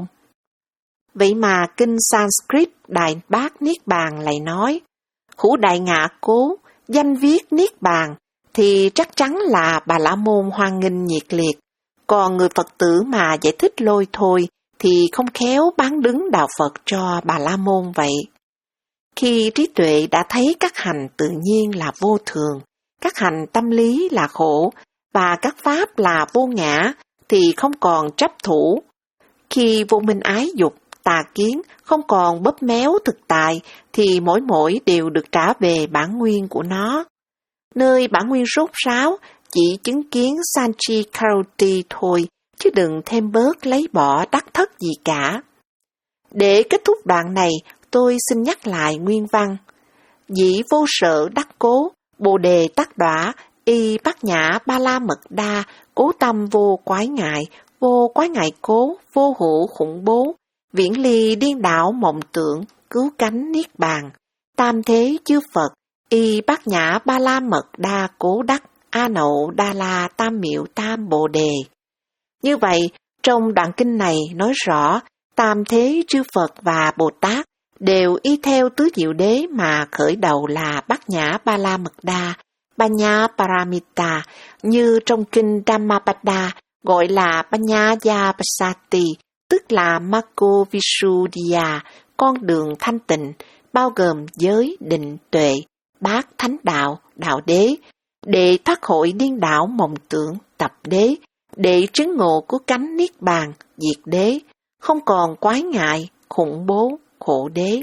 Vậy mà kinh Sanskrit Đại Bát Niết Bàn lại nói, hữu đại ngã cố, danh viết Niết Bàn, thì chắc chắn là Bà La Môn hoan nghênh nhiệt liệt. Còn người Phật tử mà giải thích lôi thôi thì không khéo bán đứng đạo Phật cho Bà La Môn vậy. Khi trí tuệ đã thấy các hành tự nhiên là vô thường, các hành tâm lý là khổ, và các pháp là vô ngã, thì không còn chấp thủ. Khi vô minh ái dục, tà kiến không còn bóp méo thực tại, thì mỗi mỗi đều được trả về bản nguyên của nó. Nơi bản nguyên rốt ráo, chỉ chứng kiến Sanchikaruti thôi, chứ đừng thêm bớt lấy bỏ đắc thất gì cả. Để kết thúc đoạn này, tôi xin nhắc lại nguyên văn. Dĩ vô sở đắc cố, bồ đề tắc đọa, y bát nhã ba la mật đa, cố tâm vô quái ngại, vô quái ngại cố, vô hữu khủng bố, viễn ly điên đảo mộng tưởng, cứu cánh niết bàn. Tam thế chư Phật, y bát nhã ba la mật đa cố đắc, a nậu đa la tam miệu tam bồ đề. Như vậy, trong đoạn kinh này nói rõ, tam thế chư Phật và Bồ Tát đều y theo tứ diệu đế mà khởi đầu là bát nhã ba la mật đa, Banya Paramita, như trong kinh Dhammapada gọi là Banyaya Pasati, tức là Maggo Visuddhya, con đường thanh tịnh, bao gồm giới, định, tuệ, bát thánh đạo, đạo đế, để thoát khỏi điên đảo mộng tưởng, tập đế, để chứng ngộ của cánh niết bàn, diệt đế, không còn quái ngại, khủng bố, khổ đế.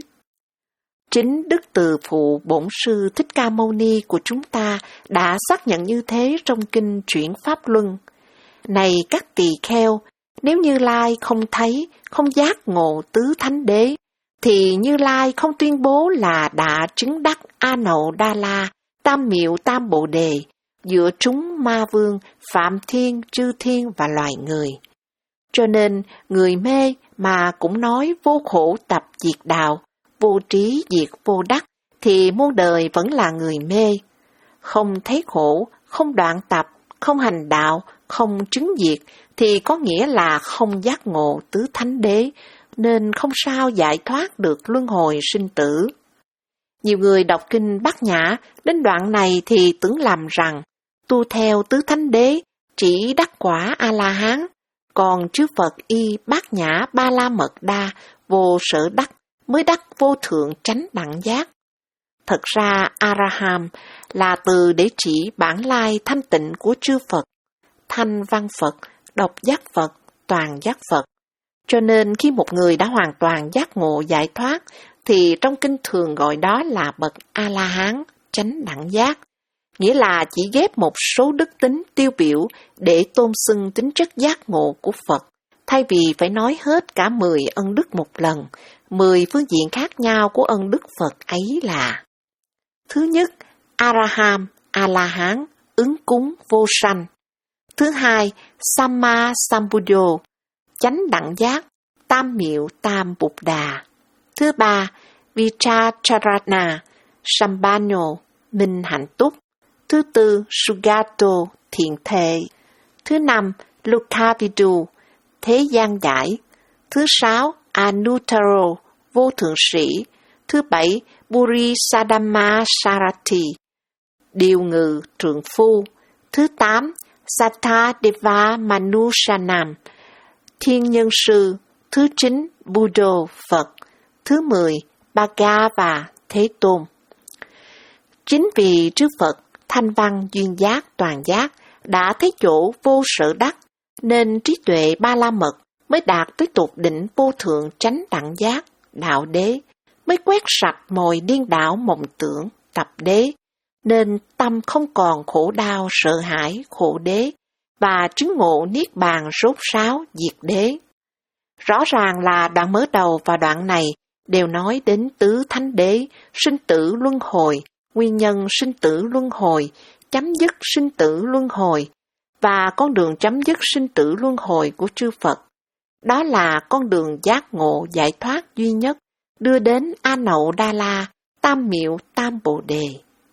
Chính Đức Từ Phụ Bổn Sư Thích Ca Mâu Ni của chúng ta đã xác nhận như thế trong kinh Chuyển Pháp Luân. Này các tỳ kheo, nếu Như Lai không thấy, không giác ngộ tứ thánh đế, thì Như Lai không tuyên bố là đã chứng đắc A Nậu Đa La, Tam Miệu Tam Bồ Đề, giữa chúng ma vương, phạm thiên, chư thiên và loài người. Cho nên, người mê mà cũng nói vô khổ tập diệt đạo, vô trí diệt vô đắc, thì muôn đời vẫn là người mê. Không thấy khổ, không đoạn tập, không hành đạo, không chứng diệt, thì có nghĩa là không giác ngộ tứ thánh đế, nên không sao giải thoát được luân hồi sinh tử. Nhiều người đọc kinh Bát Nhã, đến đoạn này thì tưởng lầm rằng, tu theo tứ thánh đế, chỉ đắc quả A-la-hán, còn chư Phật y Bát Nhã ba la mật đa, vô sở đắc, mới đắc vô thượng chánh đẳng giác. Thật ra Araham là từ để chỉ bản lai thanh tịnh của chư Phật, thanh văn Phật, độc giác Phật, toàn giác Phật. Cho nên khi một người đã hoàn toàn giác ngộ giải thoát, thì trong kinh thường gọi đó là bậc A-la-hán, chánh đẳng giác. Nghĩa là chỉ ghép một số đức tính tiêu biểu để tôn xưng tính chất giác ngộ của Phật, thay vì phải nói hết cả mười ân đức một lần. Mười phương diện khác nhau của ân đức Phật ấy là: thứ nhất, Araham, A-la-hán, ứng cúng vô sanh. Thứ hai, Samma Sambuddho, chánh đẳng giác, tam miệu tam Bụt Đà. Thứ ba, Vichacharana, Sambano, minh hạnh túc. Thứ tư, Sugato, thiện thệ. Thứ năm, Lokavidu, thế gian giải. Thứ sáu, Anuttaro, vô thượng sĩ. Thứ bảy, Buri Sadama Sarati, điều ngự trượng phu. Thứ tám, Sattva Deva Manushanam, thiên nhân sư. Thứ chín, Buddha Phật. Thứ mười, Bhagava Thế Tôn. Chính vì trước Phật thanh văn duyên giác toàn giác đã thấy chỗ vô sở đắc, nên trí tuệ ba la mật mới đạt tới tột đỉnh vô thượng chánh đẳng giác, đạo đế, mới quét sạch mọi điên đảo mộng tưởng, tập đế, nên tâm không còn khổ đau sợ hãi khổ đế, và chứng ngộ niết bàn rốt ráo diệt đế. Rõ ràng là đoạn mở đầu và đoạn này đều nói đến tứ thánh đế, sinh tử luân hồi, nguyên nhân sinh tử luân hồi, chấm dứt sinh tử luân hồi, và con đường chấm dứt sinh tử luân hồi của chư Phật. Đó là con đường giác ngộ giải thoát duy nhất, đưa đến A Nậu Đa La, Tam Miệu Tam Bồ Đề.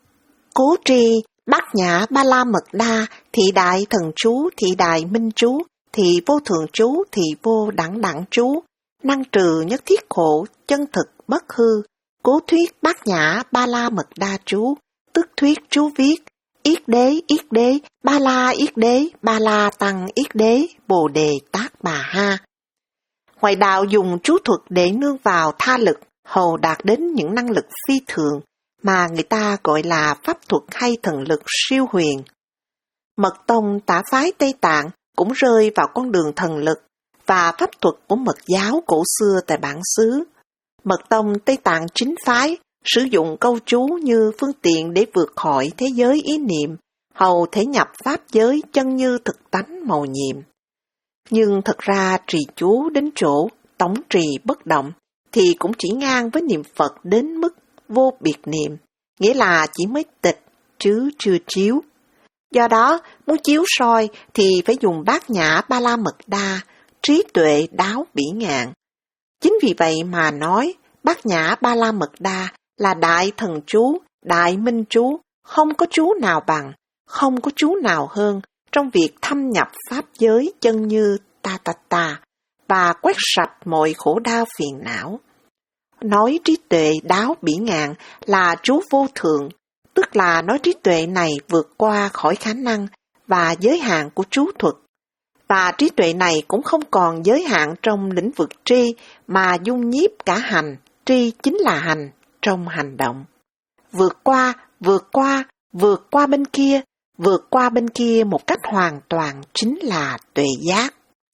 Cố tri, Bát Nhã Ba La Mật Đa, thị đại thần chú, thị đại minh chú, thị vô thượng chú, thị vô đẳng đẳng chú, năng trừ nhất thiết khổ, chân thực bất hư. Cố thuyết Bát Nhã Ba La Mật Đa chú, tức thuyết chú viết Yết đế, yết đế, ba la yết đế, ba la tăng yết đế, bồ đề tác bà ha. Ngoại đạo dùng chú thuật để nương vào tha lực, hầu đạt đến những năng lực phi thường mà người ta gọi là pháp thuật hay thần lực siêu huyền. Mật tông tả phái Tây Tạng cũng rơi vào con đường thần lực và pháp thuật của mật giáo cổ xưa tại bản xứ. Mật tông Tây Tạng chính phái sử dụng câu chú như phương tiện để vượt khỏi thế giới ý niệm, hầu thể nhập pháp giới chân như thực tánh màu nhiệm. Nhưng thật ra trì chú đến chỗ tổng trì bất động thì cũng chỉ ngang với niệm Phật đến mức vô biệt niệm, nghĩa là chỉ mới tịch chứ chưa chiếu. Do đó, muốn chiếu soi thì phải dùng Bát Nhã Ba La Mật Đa, trí tuệ đáo bỉ ngạn. Chính vì vậy mà nói Bát Nhã Ba La Mật Đa là đại thần chú, đại minh chú, không có chú nào bằng, không có chú nào hơn trong việc thâm nhập pháp giới chân như ta ta ta và quét sạch mọi khổ đau phiền não. Nói trí tuệ đáo bỉ ngạn là chú vô thượng, tức là nói trí tuệ này vượt qua khỏi khả năng và giới hạn của chú thuật. Và trí tuệ này cũng không còn giới hạn trong lĩnh vực tri mà dung nhiếp cả hành, tri chính là hành trong hành động. Vượt qua, vượt qua, vượt qua bên kia, vượt qua bên kia một cách hoàn toàn chính là tuệ giác.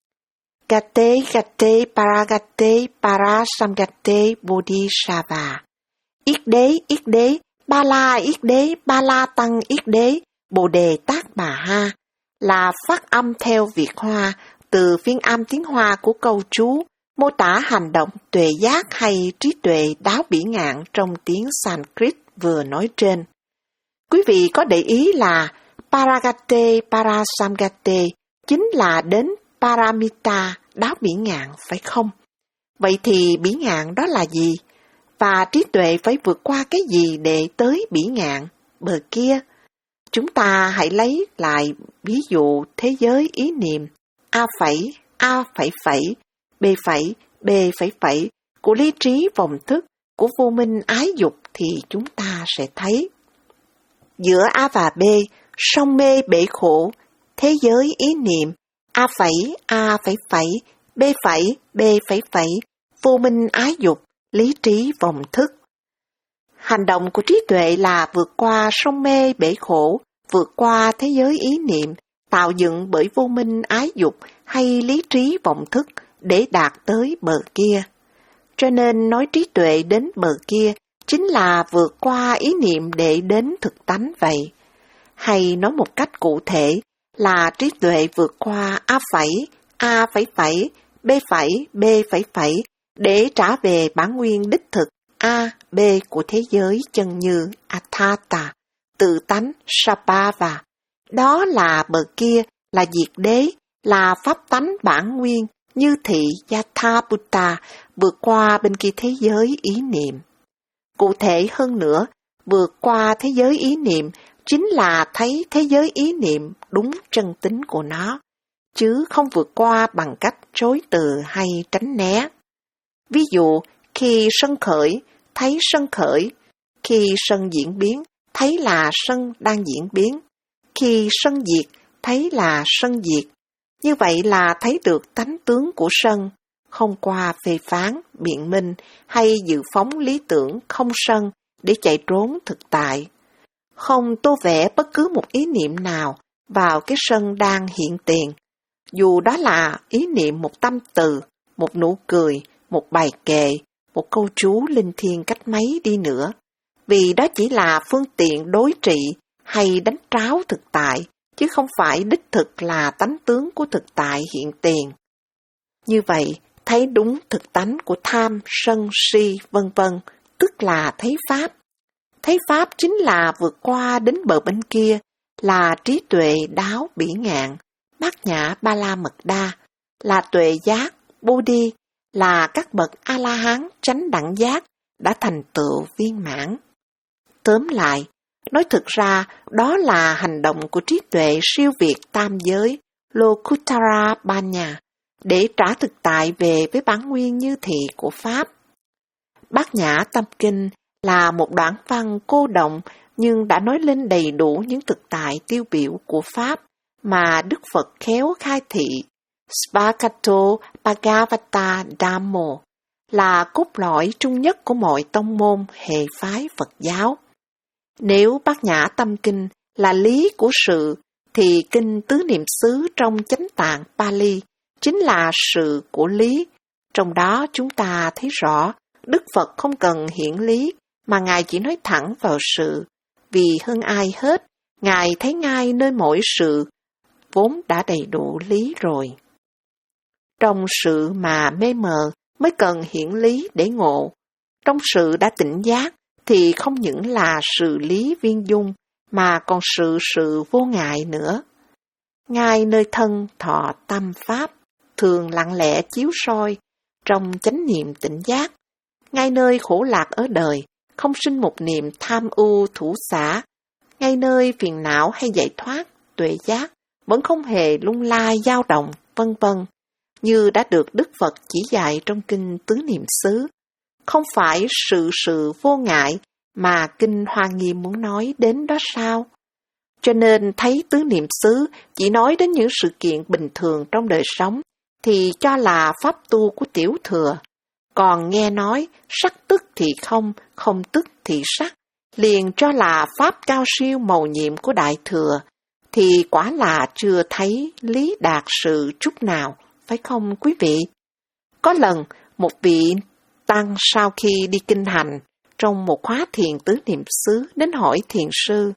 Gate gate paragate parasamgate bodhisattva. Yết đế, yết đế, ba la yết đế, ba la tăng yết đế, bồ đề tác bà ha, là phát âm theo Việt Hoa từ phiên âm tiếng Hoa của câu chú mô tả hành động tuệ giác hay trí tuệ đáo bỉ ngạn trong tiếng Sanskrit vừa nói trên. Quý vị có để ý là paragate parasamgate chính là đến paramita đáo bỉ ngạn phải không? Vậy thì bỉ ngạn đó là gì? Và trí tuệ phải vượt qua cái gì để tới bỉ ngạn bờ kia? Chúng ta hãy lấy lại ví dụ thế giới ý niệm A phẩy, A phẩy phẩy, B phẩy, B phẩy phẩy của lý trí vọng thức, của vô minh ái dục thì chúng ta sẽ thấy. Giữa A và B, sông mê bể khổ, thế giới ý niệm A phẩy, A phẩy phẩy, B phẩy, B phẩy phẩy, vô minh ái dục, lý trí vọng thức. Hành động của trí tuệ là vượt qua sông mê bể khổ, vượt qua thế giới ý niệm, tạo dựng bởi vô minh ái dục hay lý trí vọng thức để đạt tới bờ kia. Cho nên nói trí tuệ đến bờ kia chính là vượt qua ý niệm để đến thực tánh vậy. Hay nói một cách cụ thể là trí tuệ vượt qua A phẩy, A phẩy phẩy, B phẩy, B phẩy phẩy để trả về bản nguyên đích thực A, B của thế giới chân như Atthata, tự tánh Sabhava. Đó là bờ kia, là diệt đế, là pháp tánh bản nguyên, như thị Yathabhuta, vượt qua bên kia thế giới ý niệm. Cụ thể hơn nữa, vượt qua thế giới ý niệm chính là thấy thế giới ý niệm đúng chân tính của nó, chứ không vượt qua bằng cách chối từ hay tránh né. Ví dụ, khi sân khởi, thấy sân khởi, khi sân diễn biến, thấy là sân đang diễn biến. Khi sân diệt, thấy là sân diệt. Như vậy là thấy được tánh tướng của sân, không qua phê phán, biện minh hay dự phóng lý tưởng không sân để chạy trốn thực tại. Không tô vẽ bất cứ một ý niệm nào vào cái sân đang hiện tiền, dù đó là ý niệm một tâm từ, một nụ cười, một bài kệ, một câu chú linh thiêng cách mấy đi nữa, vì đó chỉ là phương tiện đối trị hay đánh tráo thực tại, chứ không phải đích thực là tánh tướng của thực tại hiện tiền. Như vậy, thấy đúng thực tánh của tham, sân, si, vân vân, tức là thấy Pháp. Thấy Pháp chính là vượt qua đến bờ bên kia, là trí tuệ đáo bỉ ngạn, bát nhã ba la mật đa, là tuệ giác, Bodhi, là các bậc A-la-hán chánh đẳng giác đã thành tựu viên mãn. Tóm lại, nói thực ra đó là hành động của trí tuệ siêu việt tam giới, Lokuttara Banya, để trả thực tại về với bản nguyên như thị của Pháp. Bát Nhã Tâm Kinh là một đoạn văn cô động nhưng đã nói lên đầy đủ những thực tại tiêu biểu của Pháp mà Đức Phật khéo khai thị. Svakato Bhagavata Dhammo là cốt lõi chung nhất của mọi tông môn hệ phái Phật giáo. Nếu Bát Nhã Tâm Kinh là lý của sự, thì kinh Tứ Niệm xứ trong Chánh Tạng Pali chính là sự của lý. Trong đó chúng ta thấy rõ, Đức Phật không cần hiển lý, mà Ngài chỉ nói thẳng vào sự, vì hơn ai hết, Ngài thấy ngay nơi mỗi sự, vốn đã đầy đủ lý rồi. Trong sự mà mê mờ mới cần hiển lý để ngộ. Trong sự đã tỉnh giác thì không những là sự lý viên dung, mà còn sự sự vô ngại nữa. Ngay nơi thân thọ tâm Pháp, thường lặng lẽ chiếu soi, trong chánh niệm tỉnh giác. Ngay nơi khổ lạc ở đời, không sinh một niệm tham ưu thủ xả. Ngay nơi phiền não hay giải thoát, tuệ giác, vẫn không hề lung lai dao động, vân vân, như đã được Đức Phật chỉ dạy trong kinh Tứ Niệm xứ. Không phải sự sự vô ngại mà kinh Hoa Nghiêm muốn nói đến đó sao? Cho nên thấy Tứ Niệm xứ chỉ nói đến những sự kiện bình thường trong đời sống, thì cho là pháp tu của tiểu thừa. Còn nghe nói sắc tức thì không, không tức thì sắc, liền cho là pháp cao siêu mầu nhiệm của đại thừa, thì quả là chưa thấy lý đạt sự chút nào, phải không quý vị? Có lần, một vị tăng sau khi đi kinh hành, trong một khóa thiền Tứ Niệm xứ đến hỏi thiền sư: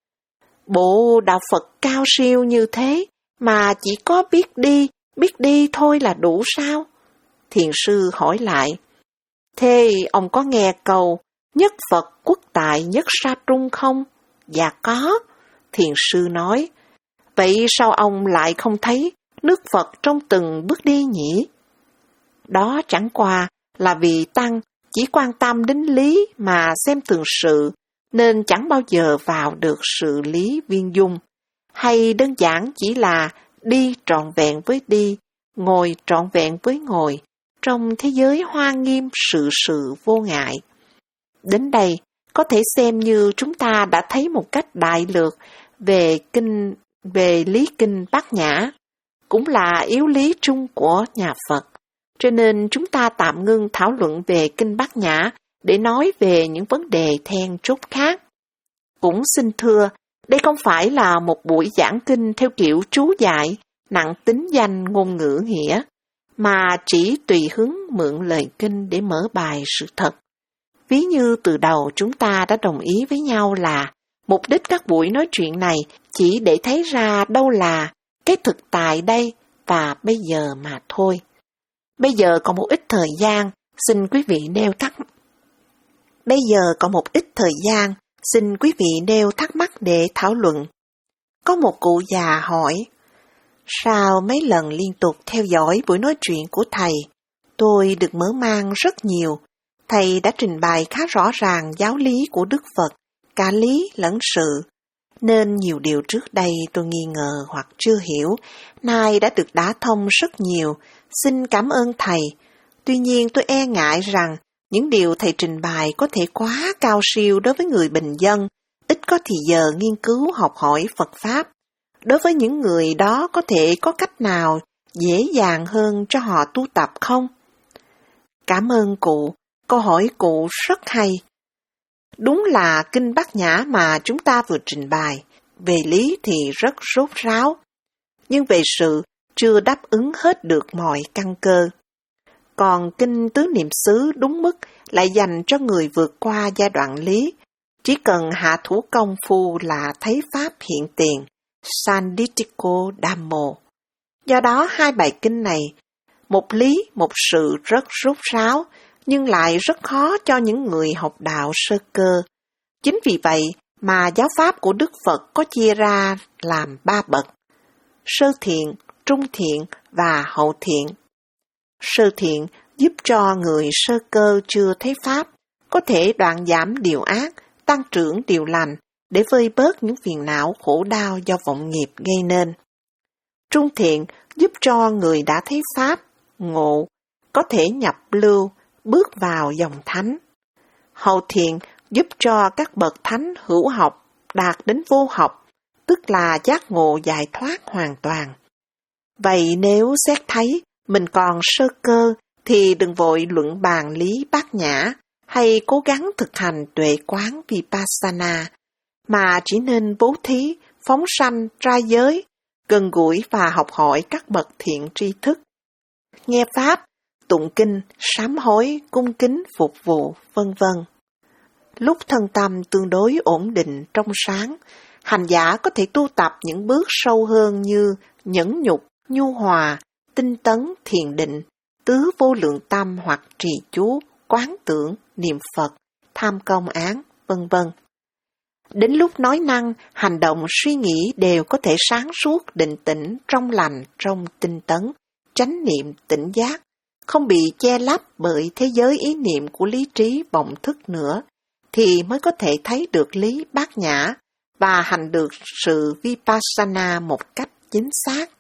Bộ đạo Phật cao siêu như thế, mà chỉ có biết đi, biết đi thôi là đủ sao? Thiền sư hỏi lại: Thế ông có nghe câu nhất Phật quốc tại nhất sa trung không? Dạ có. Thiền sư nói: Vậy sao ông lại không thấy nước Phật trong từng bước đi nhỉ? Đó chẳng qua là vì tăng chỉ quan tâm đến lý mà xem thường sự, nên chẳng bao giờ vào được sự lý viên dung, hay đơn giản chỉ là đi trọn vẹn với đi, ngồi trọn vẹn với ngồi, trong thế giới hoa nghiêm sự sự vô ngại. Đến đây, có thể xem như chúng ta đã thấy một cách đại lược về kinh về lý kinh Bát Nhã, cũng là yếu lý chung của nhà Phật. Cho nên chúng ta tạm ngưng thảo luận về kinh Bát Nhã để nói về những vấn đề then chốt khác. Cũng xin thưa, đây không phải là một buổi giảng kinh theo kiểu chú dạy, nặng tính danh ngôn ngữ nghĩa, mà chỉ tùy hứng mượn lời kinh để mở bài sự thật. Ví như từ đầu chúng ta đã đồng ý với nhau là mục đích các buổi nói chuyện này chỉ để thấy ra đâu là cái thực tại đây và bây giờ mà thôi. Bây giờ còn một ít thời gian, xin quý vị nêu thắc Bây giờ còn một ít thời gian, xin quý vị nêu thắc mắc để thảo luận. Có một cụ già hỏi: Sau mấy lần liên tục theo dõi buổi nói chuyện của thầy, tôi được mở mang rất nhiều. Thầy đã trình bày khá rõ ràng giáo lý của Đức Phật, cả lý lẫn sự. Nên nhiều điều trước đây tôi nghi ngờ hoặc chưa hiểu, nay đã được đả thông rất nhiều. Xin cảm ơn thầy. Tuy nhiên tôi e ngại rằng những điều thầy trình bày có thể quá cao siêu đối với người bình dân, ít có thì giờ nghiên cứu học hỏi Phật Pháp. Đối với những người đó có thể có cách nào dễ dàng hơn cho họ tu tập không? Cảm ơn cụ, câu hỏi cụ rất hay. Đúng là kinh Bát Nhã mà chúng ta vừa trình bày, về lý thì rất rốt ráo, nhưng về sự chưa đáp ứng hết được mọi căn cơ. Còn kinh Tứ Niệm xứ đúng mức lại dành cho người vượt qua giai đoạn lý, chỉ cần hạ thủ công phu là thấy Pháp hiện tiền, Sanditiko Dhammo. Do đó hai bài kinh này, một lý, một sự rất rốt ráo, nhưng lại rất khó cho những người học đạo sơ cơ. Chính vì vậy mà giáo pháp của Đức Phật có chia ra làm ba bậc: sơ thiện, trung thiện và hậu thiện. Sơ thiện giúp cho người sơ cơ chưa thấy Pháp có thể đoạn giảm điều ác, tăng trưởng điều lành để vơi bớt những phiền não khổ đau do vọng nghiệp gây nên. Trung thiện giúp cho người đã thấy Pháp, ngộ, có thể nhập lưu, bước vào dòng thánh. Hậu thiện giúp cho các bậc thánh hữu học đạt đến vô học, tức là giác ngộ giải thoát hoàn toàn. Vậy nếu xét thấy mình còn sơ cơ thì đừng vội luận bàn lý Bát Nhã hay cố gắng thực hành tuệ quán Vipassana, mà chỉ nên bố thí, phóng sanh, ra giới, gần gũi và học hỏi các bậc thiện tri thức. Nghe Pháp, tụng kinh, sám hối, cung kính, phục vụ, vân vân. Lúc thân tâm tương đối ổn định trong sáng, hành giả có thể tu tập những bước sâu hơn như nhẫn nhục, nhu hòa, tinh tấn, thiền định, tứ vô lượng tâm hoặc trì chú, quán tưởng, niệm Phật, tham công án, vân vân. Đến lúc nói năng, hành động, suy nghĩ đều có thể sáng suốt, định tĩnh, trong lành, trong tinh tấn, chánh niệm, tỉnh giác, không bị che lấp bởi thế giới ý niệm của lý trí vọng thức nữa, thì mới có thể thấy được lý Bát Nhã và hành được sự Vipassana một cách chính xác.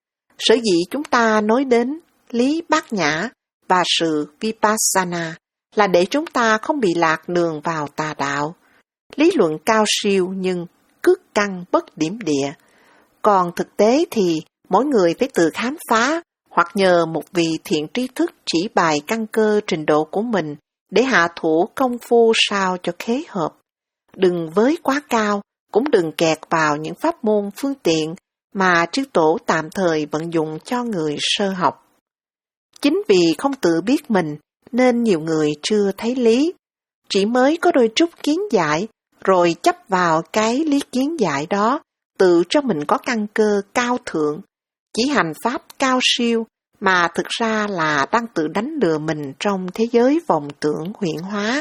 Sở dĩ chúng ta nói đến lý Bát Nhã và sự Vipassana là để chúng ta không bị lạc đường vào tà đạo. Lý luận cao siêu nhưng cước căn bất điểm địa. Còn thực tế thì mỗi người phải tự khám phá hoặc nhờ một vị thiện tri thức chỉ bài căn cơ trình độ của mình để hạ thủ công phu sao cho khế hợp. Đừng với quá cao, cũng đừng kẹt vào những pháp môn phương tiện mà chư tổ tạm thời vận dụng cho người sơ học. Chính vì không tự biết mình nên nhiều người chưa thấy lý, chỉ mới có đôi chút kiến giải rồi chấp vào cái lý kiến giải đó, tự cho mình có căn cơ cao thượng, chỉ hành pháp cao siêu mà thực ra là đang tự đánh lừa mình trong thế giới vọng tưởng huyễn hóa.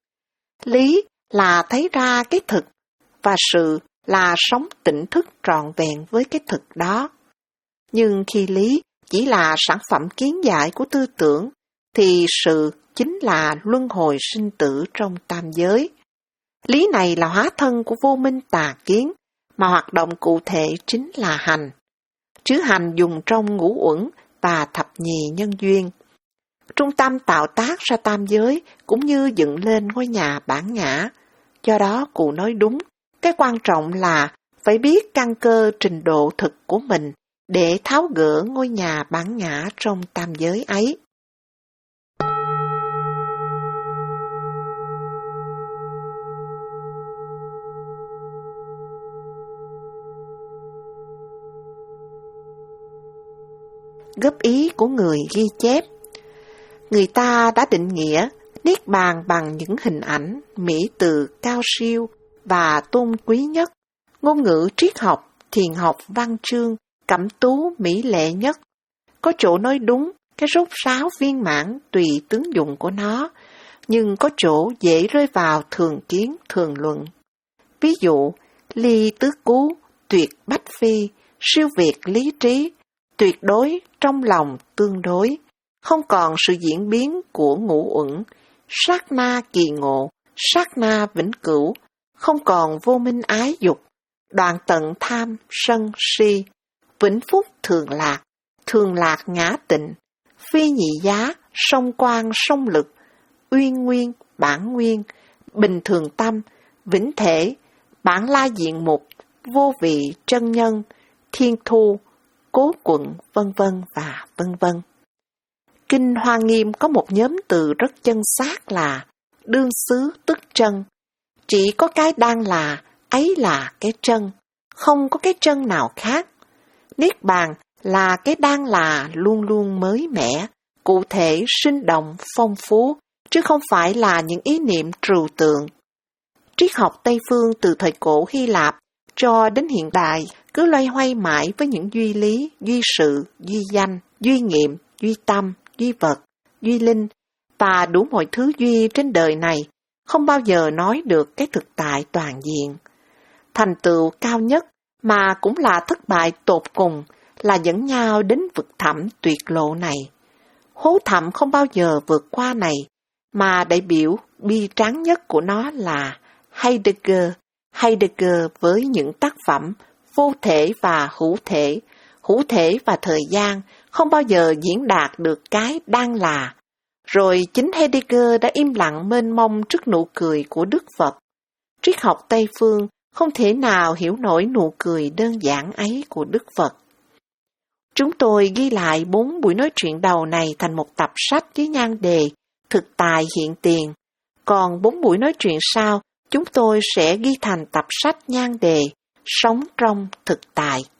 Lý là thấy ra cái thực, và sự là sống tỉnh thức trọn vẹn với cái thực đó. Nhưng khi lý chỉ là sản phẩm kiến giải của tư tưởng, thì sự chính là luân hồi sinh tử trong tam giới. Lý này là hóa thân của vô minh tà kiến, mà hoạt động cụ thể chính là hành. Chứ hành dùng trong ngũ uẩn và thập nhì nhân duyên. Trung tâm tạo tác ra tam giới cũng như dựng lên ngôi nhà bản ngã. Do đó cụ nói đúng, cái quan trọng là phải biết căn cơ trình độ thực của mình để tháo gỡ ngôi nhà bản ngã trong tam giới ấy. Góp ý của người ghi chép. Người ta đã định nghĩa niết bàn bằng những hình ảnh, mỹ từ cao siêu và tôn quý nhất, ngôn ngữ triết học, thiền học, văn chương, cẩm tú, mỹ lệ nhất. Có chỗ nói đúng, cái rốt ráo viên mãn tùy tướng dụng của nó, nhưng có chỗ dễ rơi vào thường kiến, thường luận. Ví dụ, ly tứ cú, tuyệt bách phi, siêu việt lý trí, tuyệt đối trong lòng tương đối, không còn sự diễn biến của ngũ uẩn, sát na kỳ ngộ, sát na vĩnh cửu, không còn vô minh ái dục, đoạn tận tham, sân, si, vĩnh phúc thường lạc, thường lạc ngã tịnh, phi nhị giá, song quan, song lực, uyên nguyên, bản nguyên, bình thường tâm, vĩnh thể, Bản La Diện Mục, Vô Vị Chân Nhân, Thiên Thu, Cố Quận, vân vân và vân vân. Kinh Hoa Nghiêm có một nhóm từ rất chân xác là đương xứ tức chân. Chỉ có cái đang là, ấy là cái chân, không có cái chân nào khác. Niết bàn là cái đang là luôn luôn mới mẻ, cụ thể, sinh động, phong phú, chứ không phải là những ý niệm trừu tượng. Triết học Tây Phương từ thời cổ Hy Lạp cho đến hiện đại cứ loay hoay mãi với những duy lý, duy sự, duy danh, duy nghiệm, duy tâm, duy vật, duy linh và đủ mọi thứ duy trên đời này, không bao giờ nói được cái thực tại toàn diện. Thành tựu cao nhất mà cũng là thất bại tột cùng là dẫn nhau đến vực thẳm tuyệt lộ này. Hố thẳm không bao giờ vượt qua này, mà đại biểu bi tráng nhất của nó là Heidegger. Heidegger với những tác phẩm vô thể và hữu thể, hữu thể và thời gian không bao giờ diễn đạt được cái đang là. Rồi chính Heidegger đã im lặng mênh mông trước nụ cười của Đức Phật. Triết học Tây Phương không thể nào hiểu nổi nụ cười đơn giản ấy của Đức Phật. Chúng tôi ghi lại bốn buổi nói chuyện đầu này thành một tập sách với nhan đề Thực tại hiện tiền. Còn bốn buổi nói chuyện sau, chúng tôi sẽ ghi thành tập sách nhan đề Sống trong thực tại.